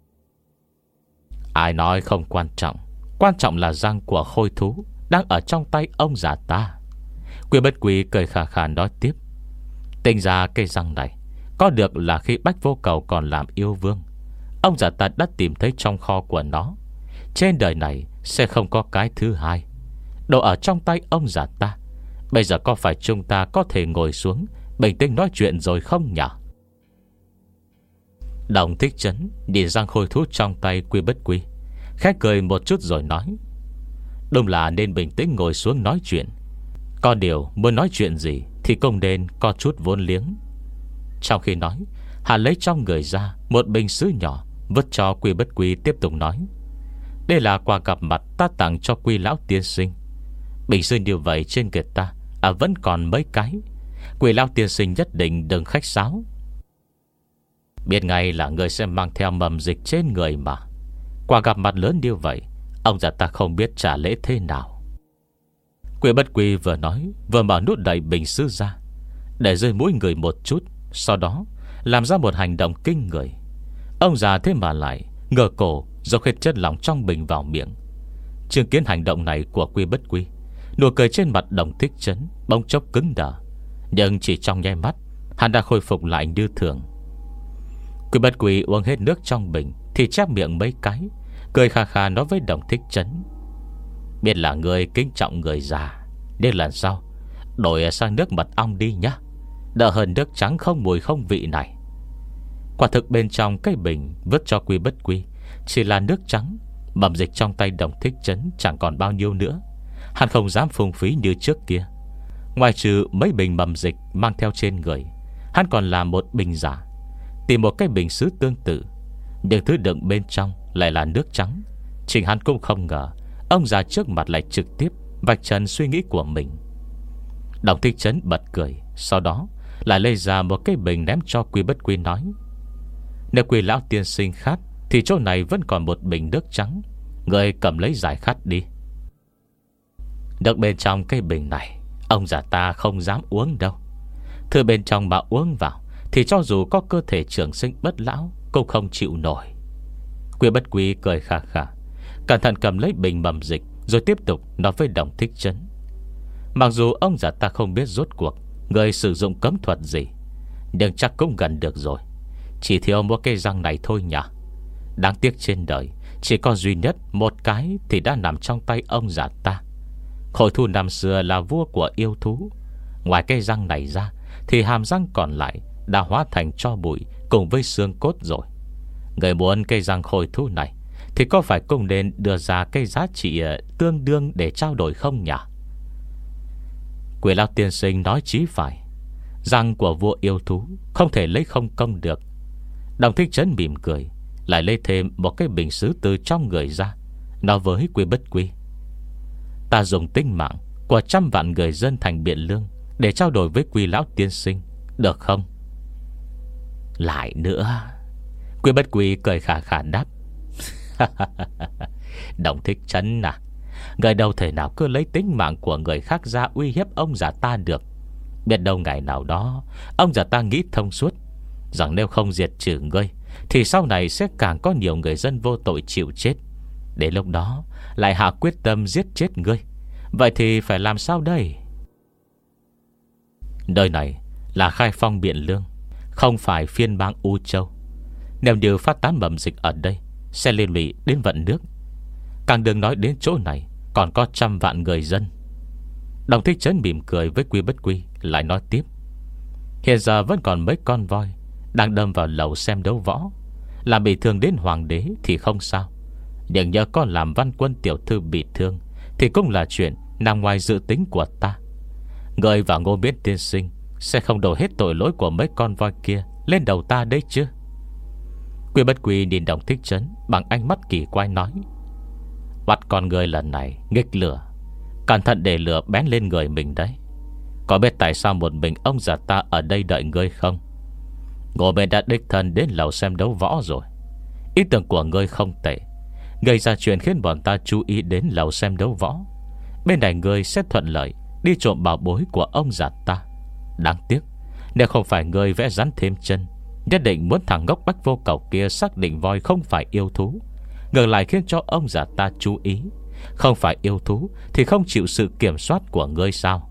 Ai nói không quan trọng, quan trọng là răng của khôi thú đang ở trong tay ông già ta. Quy Bất Quy cười khà khà nói tiếp: Tính ra cây răng này có được là khi Bách Vô Cầu còn làm yêu vương, ông già ta đã tìm thấy trong kho của nó. Trên đời này sẽ không có cái thứ hai. Đồ ở trong tay ông già ta. Bây giờ có phải chúng ta có thể ngồi xuống bình tĩnh nói chuyện rồi không nhỉ? Đồng Thích Trấn nhìn răng khôi thú trong tay Quy Bất Quy, khẽ cười một chút rồi nói: Đúng là nên bình tĩnh ngồi xuống nói chuyện. Có điều muốn nói chuyện gì thì cũng nên có chút vốn liếng. Trong khi nói, hắn lấy trong người ra một bình sứ nhỏ, vứt cho Quy Bất Quy, tiếp tục nói: Đây là quà gặp mặt ta tặng cho Quy lão tiên sinh. Bình sứ như vậy trên người ta à, vẫn còn mấy cái. Quy lão tiên sinh nhất định đừng khách sáo. Biết ngay là người sẽ mang theo mầm dịch trên người mà. Quà gặp mặt lớn như vậy, ông già ta không biết trả lễ thế nào. Quy Bất Quy vừa nói vừa mở nút đậy bình sứ ra, để rơi mũi người một chút, sau đó làm ra một hành động kinh người. Ông già thế mà lại ngửa cổ dốc hết chất lỏng trong bình vào miệng. Chứng kiến hành động này của Quy Bất Quy, nụ cười trên mặt Đồng Thích Trấn bỗng chốc cứng đờ. Nhưng chỉ trong nháy mắt, hắn đã khôi phục lại như thường. Quy Bất Quy uống hết nước trong bình thì chép miệng mấy cái, cười khà khà nói với Đồng Thích Trấn: Biết là người kính trọng người già, nên lần sau đổi sang nước mật ong đi nhá, đỡ hơn nước trắng không mùi không vị này. Quả thực bên trong cái bình vứt cho Quy Bất Quy chỉ là nước trắng. Mầm dịch trong tay Đồng Thích Trấn chẳng còn bao nhiêu nữa. Hắn không dám phung phí như trước kia. Ngoài trừ mấy bình mầm dịch mang theo trên người, hắn còn làm một bình giả, tìm một cái bình sứ tương tự, nhưng thứ đựng bên trong lại là nước trắng. Chính hắn cũng không ngờ ông già trước mặt lại trực tiếp vạch trần suy nghĩ của mình. Đồng Thích Trấn bật cười, sau đó lại lấy ra một cái bình ném cho Quy Bất Quy, nói: Nếu Quy lão tiên sinh khát thì chỗ này vẫn còn một bình nước trắng, người cầm lấy giải khát đi. Nước bên trong cái bình này ông già ta không dám uống đâu. Thứ bên trong mà uống vào thì cho dù có cơ thể trường sinh bất lão cũng không chịu nổi. Quy Bất Quy cười khà khà, cẩn thận cầm lấy bình mầm dịch, rồi tiếp tục nói với Đồng Thích Trấn: Mặc dù ông già ta không biết rốt cuộc người sử dụng cấm thuật gì, nhưng chắc cũng gần được rồi. Chỉ thiếu một cây răng này thôi nhỉ. Đáng tiếc trên đời chỉ có duy nhất một cái thì đã nằm trong tay ông già ta. Khôi thú năm xưa là vua của yêu thú. Ngoài cây răng này ra thì hàm răng còn lại đã hóa thành tro bụi cùng với xương cốt rồi. Người muốn cây răng khôi thú này thì có phải cũng nên đưa ra cây giá trị tương đương để trao đổi không nhỉ? Quỷ lão tiên sinh nói chí phải. Răng của vua yêu thú không thể lấy không công được. Đồng Thích Trấn mỉm cười, lại lấy thêm một cái bình sứ từ trong người ra, nói với Quy Bất Quy: Ta dùng tính mạng của trăm vạn người dân thành Biện Lương để trao đổi với Quy lão tiên sinh, được không? Lại nữa. Quy Bất Quy cười khà khà đáp: Đồng Thích Trấn à, người đâu thể nào cứ lấy tính mạng của người khác ra uy hiếp ông già ta được. Biết đâu ngày nào đó ông già ta nghĩ thông suốt rằng nếu không diệt trừ ngươi thì sau này sẽ càng có nhiều người dân vô tội chịu chết. Đến lúc đó lại hạ quyết tâm giết chết ngươi. Vậy thì phải làm sao đây? Nơi này là Khai Phong Biện Lương, không phải phiên bang U Châu. Nếu như phát tán mầm dịch ở đây sẽ liên lụy đến vận nước. Càng đừng nói đến chỗ này còn có trăm vạn người dân. Đồng Thích Trấn mỉm cười với Quy Bất Quy, lại nói tiếp: Hiện giờ vẫn còn mấy con voi đang đâm vào lầu xem đấu võ, làm bị thương đến hoàng đế thì không sao. Nhưng nhớ có làm Văn Quân tiểu thư bị thương thì cũng là chuyện nằm ngoài dự tính của ta. Người và Ngô Miễn tiên sinh sẽ không đổ hết tội lỗi của mấy con voi kia lên đầu ta đấy chứ. Quy Bất Quy nhìn Đồng Thích Trấn bằng ánh mắt kỳ quái nói: Bắt con người lần này nghịch lửa, cẩn thận để lửa bén lên người mình đấy. Có biết tại sao một mình ông già ta ở đây đợi ngươi không? Ngô Miễn đã đích thân đến lầu xem đấu võ rồi. Ý tưởng của ngươi không tệ, gây ra chuyện khiến bọn ta chú ý đến lầu xem đấu võ. Bên này ngươi sẽ thuận lợi đi trộm bảo bối của ông già ta. Đáng tiếc, nếu không phải ngươi vẽ rắn thêm chân, nhất định muốn thằng ngốc Bách Vô Cầu kia xác định voi không phải yêu thú, ngược lại khiến cho ông già ta chú ý. Không phải yêu thú thì không chịu sự kiểm soát của ngươi sao?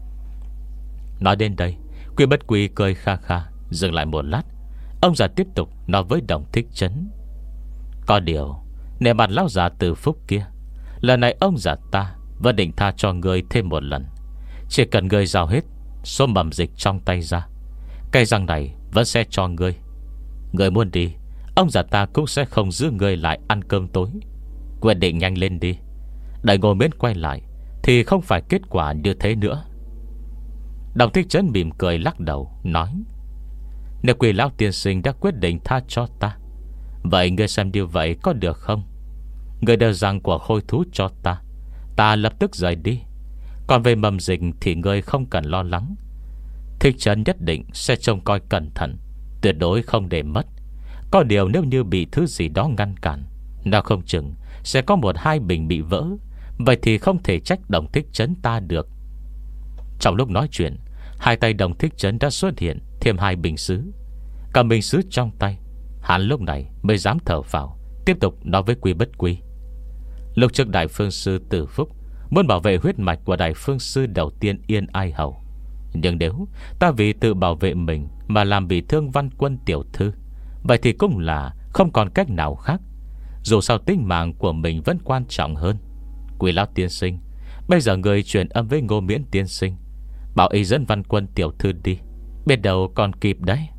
Nói đến đây, Quy Bất Quy cười kha kha. Dừng lại một lát, ông già tiếp tục nói với Đồng Thích Trấn: Có điều, nể mặt lão già Từ Phúc kia, lần này ông già ta vẫn định tha cho ngươi thêm một lần. Chỉ cần ngươi giao hết số mầm dịch trong tay ra, cây răng này vẫn sẽ cho ngươi. Ngươi muốn đi, ông già ta cũng sẽ không giữ ngươi lại ăn cơm tối. Quyết định nhanh lên đi, đợi Ngô Miễn quay lại thì không phải kết quả như thế nữa. Đồng Thích Trấn mỉm cười lắc đầu nói: Nếu Quỷ lão tiên sinh đã quyết định tha cho ta, vậy ngươi xem điều vậy có được không? Ngươi đeo răng của khôi thú cho ta, ta lập tức rời đi. Còn về mầm dịch thì ngươi không cần lo lắng. Thích Trấn nhất định sẽ trông coi cẩn thận, tuyệt đối không để mất. Có điều nếu như bị thứ gì đó ngăn cản, nào không chừng sẽ có một hai bình bị vỡ. Vậy thì không thể trách Đồng Thích Trấn ta được. Trong lúc nói chuyện, hai tay Đồng Thích Trấn đã xuất hiện thêm hai bình sứ. Cầm bình sứ trong tay, hắn lúc này mới dám thở phào, tiếp tục nói với Quy Bất Quy: Lúc trước Đại Phương Sư Từ Phúc muốn bảo vệ huyết mạch của Đại Phương Sư đầu tiên Yên Ai Hầu, nhưng nếu ta vì tự bảo vệ mình mà làm bị thương Văn Quân tiểu thư, vậy thì cũng là không còn cách nào khác. Dù sao tính mạng của mình vẫn quan trọng hơn. Quy lão tiên sinh, bây giờ người truyền âm với Ngô Miễn tiên sinh, bảo y dẫn Văn Quân tiểu thư đi, biết đâu còn kịp đấy.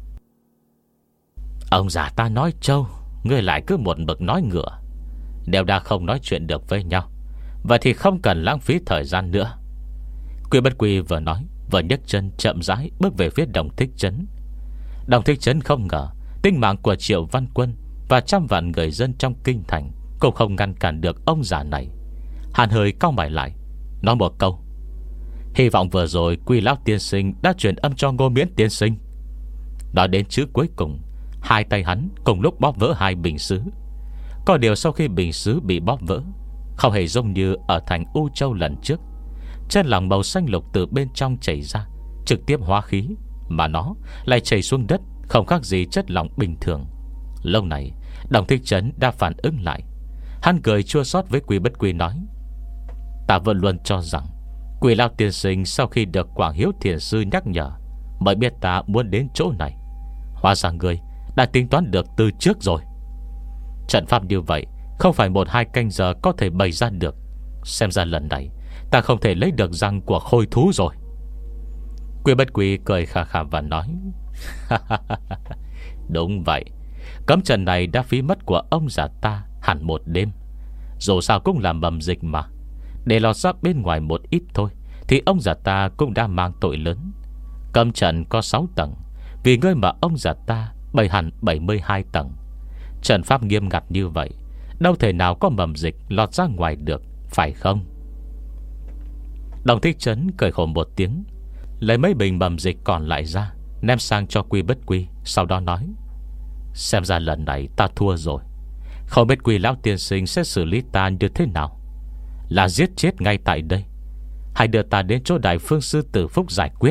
Ông già ta nói trâu, ngươi lại cứ một mực nói ngựa. Nếu đã không nói chuyện được với nhau, vậy thì không cần lãng phí thời gian nữa. Quy Bất Quy vừa nói vừa nhấc chân chậm rãi bước về phía Đồng Thích Trấn. Đồng Thích Trấn không ngờ tính mạng của Triệu Văn Quân và trăm vạn người dân trong kinh thành cũng không ngăn cản được ông già này. Hắn hơi cau mày lại, nói một câu: Hy vọng vừa rồi Quy lão tiên sinh đã truyền âm cho Ngô Miễn tiên sinh. Nói đến chữ cuối cùng, hai tay hắn cùng lúc bóp vỡ hai bình sứ. Có điều sau khi bình sứ bị bóp vỡ, không hề giống như ở thành U Châu lần trước. Chất lỏng màu xanh lục từ bên trong chảy ra, trực tiếp hóa khí, mà nó lại chảy xuống đất, không khác gì chất lỏng bình thường. Lâu này Đồng Thích Trấn đã phản ứng lại. Hắn cười chua xót với Quy Bất Quy nói: Ta vẫn luôn cho rằng Quy lão tiên sinh sau khi được Quảng Hiếu thiền sư nhắc nhở mới biết ta muốn đến chỗ này. Hóa ra người đã tính toán được từ trước rồi. Trận pháp như vậy không phải một hai canh giờ có thể bày ra được. Xem ra lần này ta không thể lấy được răng của khôi thú rồi. Quy Bất Quy cười khà khà và nói: Đúng vậy, cấm trận này đã phí mất của ông già ta hẳn một đêm. Dù sao cũng là mầm dịch mà, để lọt ra bên ngoài một ít thôi thì ông già ta cũng đã mang tội lớn. Cấm trận có sáu tầng, vì ngươi mà ông già ta bày hẳn bảy mươi hai tầng. Trận pháp nghiêm ngặt như vậy, đâu thể nào có mầm dịch lọt ra ngoài được, phải không? Đồng Thích Trấn cười khổ một tiếng, lấy mấy bình mầm dịch còn lại ra, ném sang cho Quy Bất Quy. Sau đó nói: Xem ra lần này ta thua rồi. Không biết Quy lão tiên sinh sẽ xử lý ta như thế nào, là giết chết ngay tại đây, hay đưa ta đến chỗ Đại Phương Sư Tử Phúc giải quyết?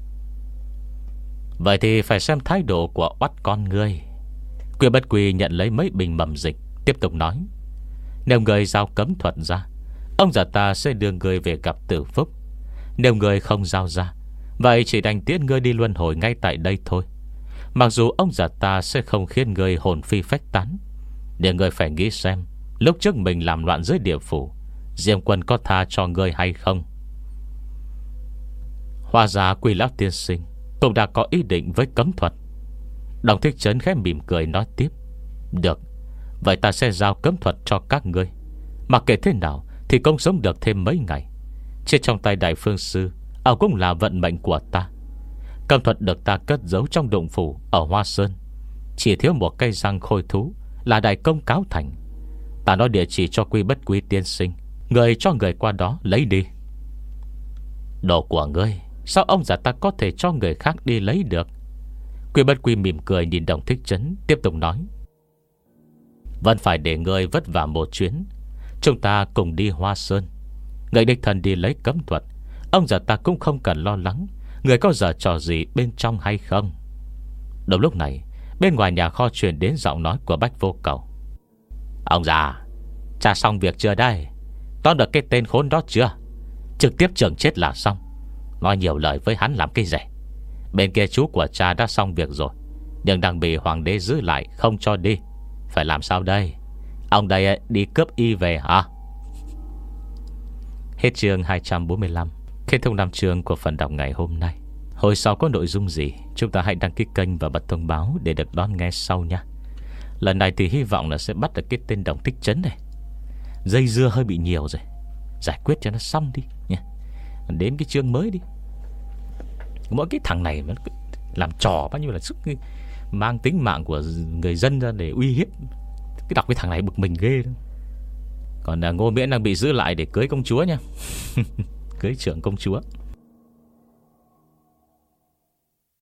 Vậy thì phải xem thái độ của oắt con ngươi. Quy Bất Quy nhận lấy mấy bình mầm dịch, tiếp tục nói: Nếu người giao cấm thuật ra, ông già ta sẽ đưa người về gặp Tử Phúc. Nếu người không giao ra, vậy chỉ đành tiễn người đi luân hồi ngay tại đây thôi. Mặc dù ông già ta sẽ không khiến người hồn phi phách tán, để người phải nghĩ xem lúc trước mình làm loạn dưới địa phủ, Diêm Quân có tha cho người hay không. Hóa ra Quy lão tiên sinh cũng đã có ý định với cấm thuật. Đồng Thích Trấn khẽ mỉm cười nói tiếp: Được, vậy ta sẽ giao cấm thuật cho các ngươi. Mặc kệ thế nào thì cũng sống được thêm mấy ngày. Chết trong tay Đại Phương Sư, ảo cũng là vận mệnh của ta. Cấm thuật được ta cất giấu trong động phủ ở Hoa Sơn, chỉ thiếu một cây răng khôi thú là đại công cáo thành. Ta nói địa chỉ cho Quy Bất Quy tiên sinh, người cho người qua đó lấy đi. Đồ của ngươi, sao ông già ta có thể cho người khác đi lấy được? Quy Bất Quy mỉm cười nhìn Đồng Thích Trấn, tiếp tục nói: Vẫn phải để ngươi vất vả một chuyến. Chúng ta cùng đi Hoa Sơn, người đích thân đi lấy cấm thuật. Ông già ta cũng không cần lo lắng người có giở trò gì bên trong hay không. Đúng lúc này, bên ngoài nhà kho truyền đến giọng nói của Bách Vô Cầu: Ông già, tra xong việc chưa đây? Tóm được cái tên khốn đó chưa? Trực tiếp trường chết là xong. Nói nhiều lời với hắn làm cái rẻ. Bên kia chú của cha đã xong việc rồi, nhưng đang bị hoàng đế giữ lại không cho đi. Phải làm sao đây? Ông đây đi cướp y về hả? Hết chương hai trăm bốn mươi lăm. Kết thúc năm chương của phần đọc ngày hôm nay. Hồi sau có nội dung gì, chúng ta hãy đăng ký kênh và bật thông báo để được đón nghe sau nha. Lần này thì hy vọng là sẽ bắt được cái tên Đồng Thích Trấn này. Dây dưa hơi bị nhiều rồi, giải quyết cho nó xong đi nha. Đến cái chương mới đi. Mỗi cái thằng này nó làm trò bao nhiêu là sức, mang tính mạng của người dân ra để uy hiếp. Cái đọc cái thằng này bực mình ghê đó. Còn Ngô Miễn đang bị giữ lại để cưới công chúa nha. Cưới trưởng công chúa.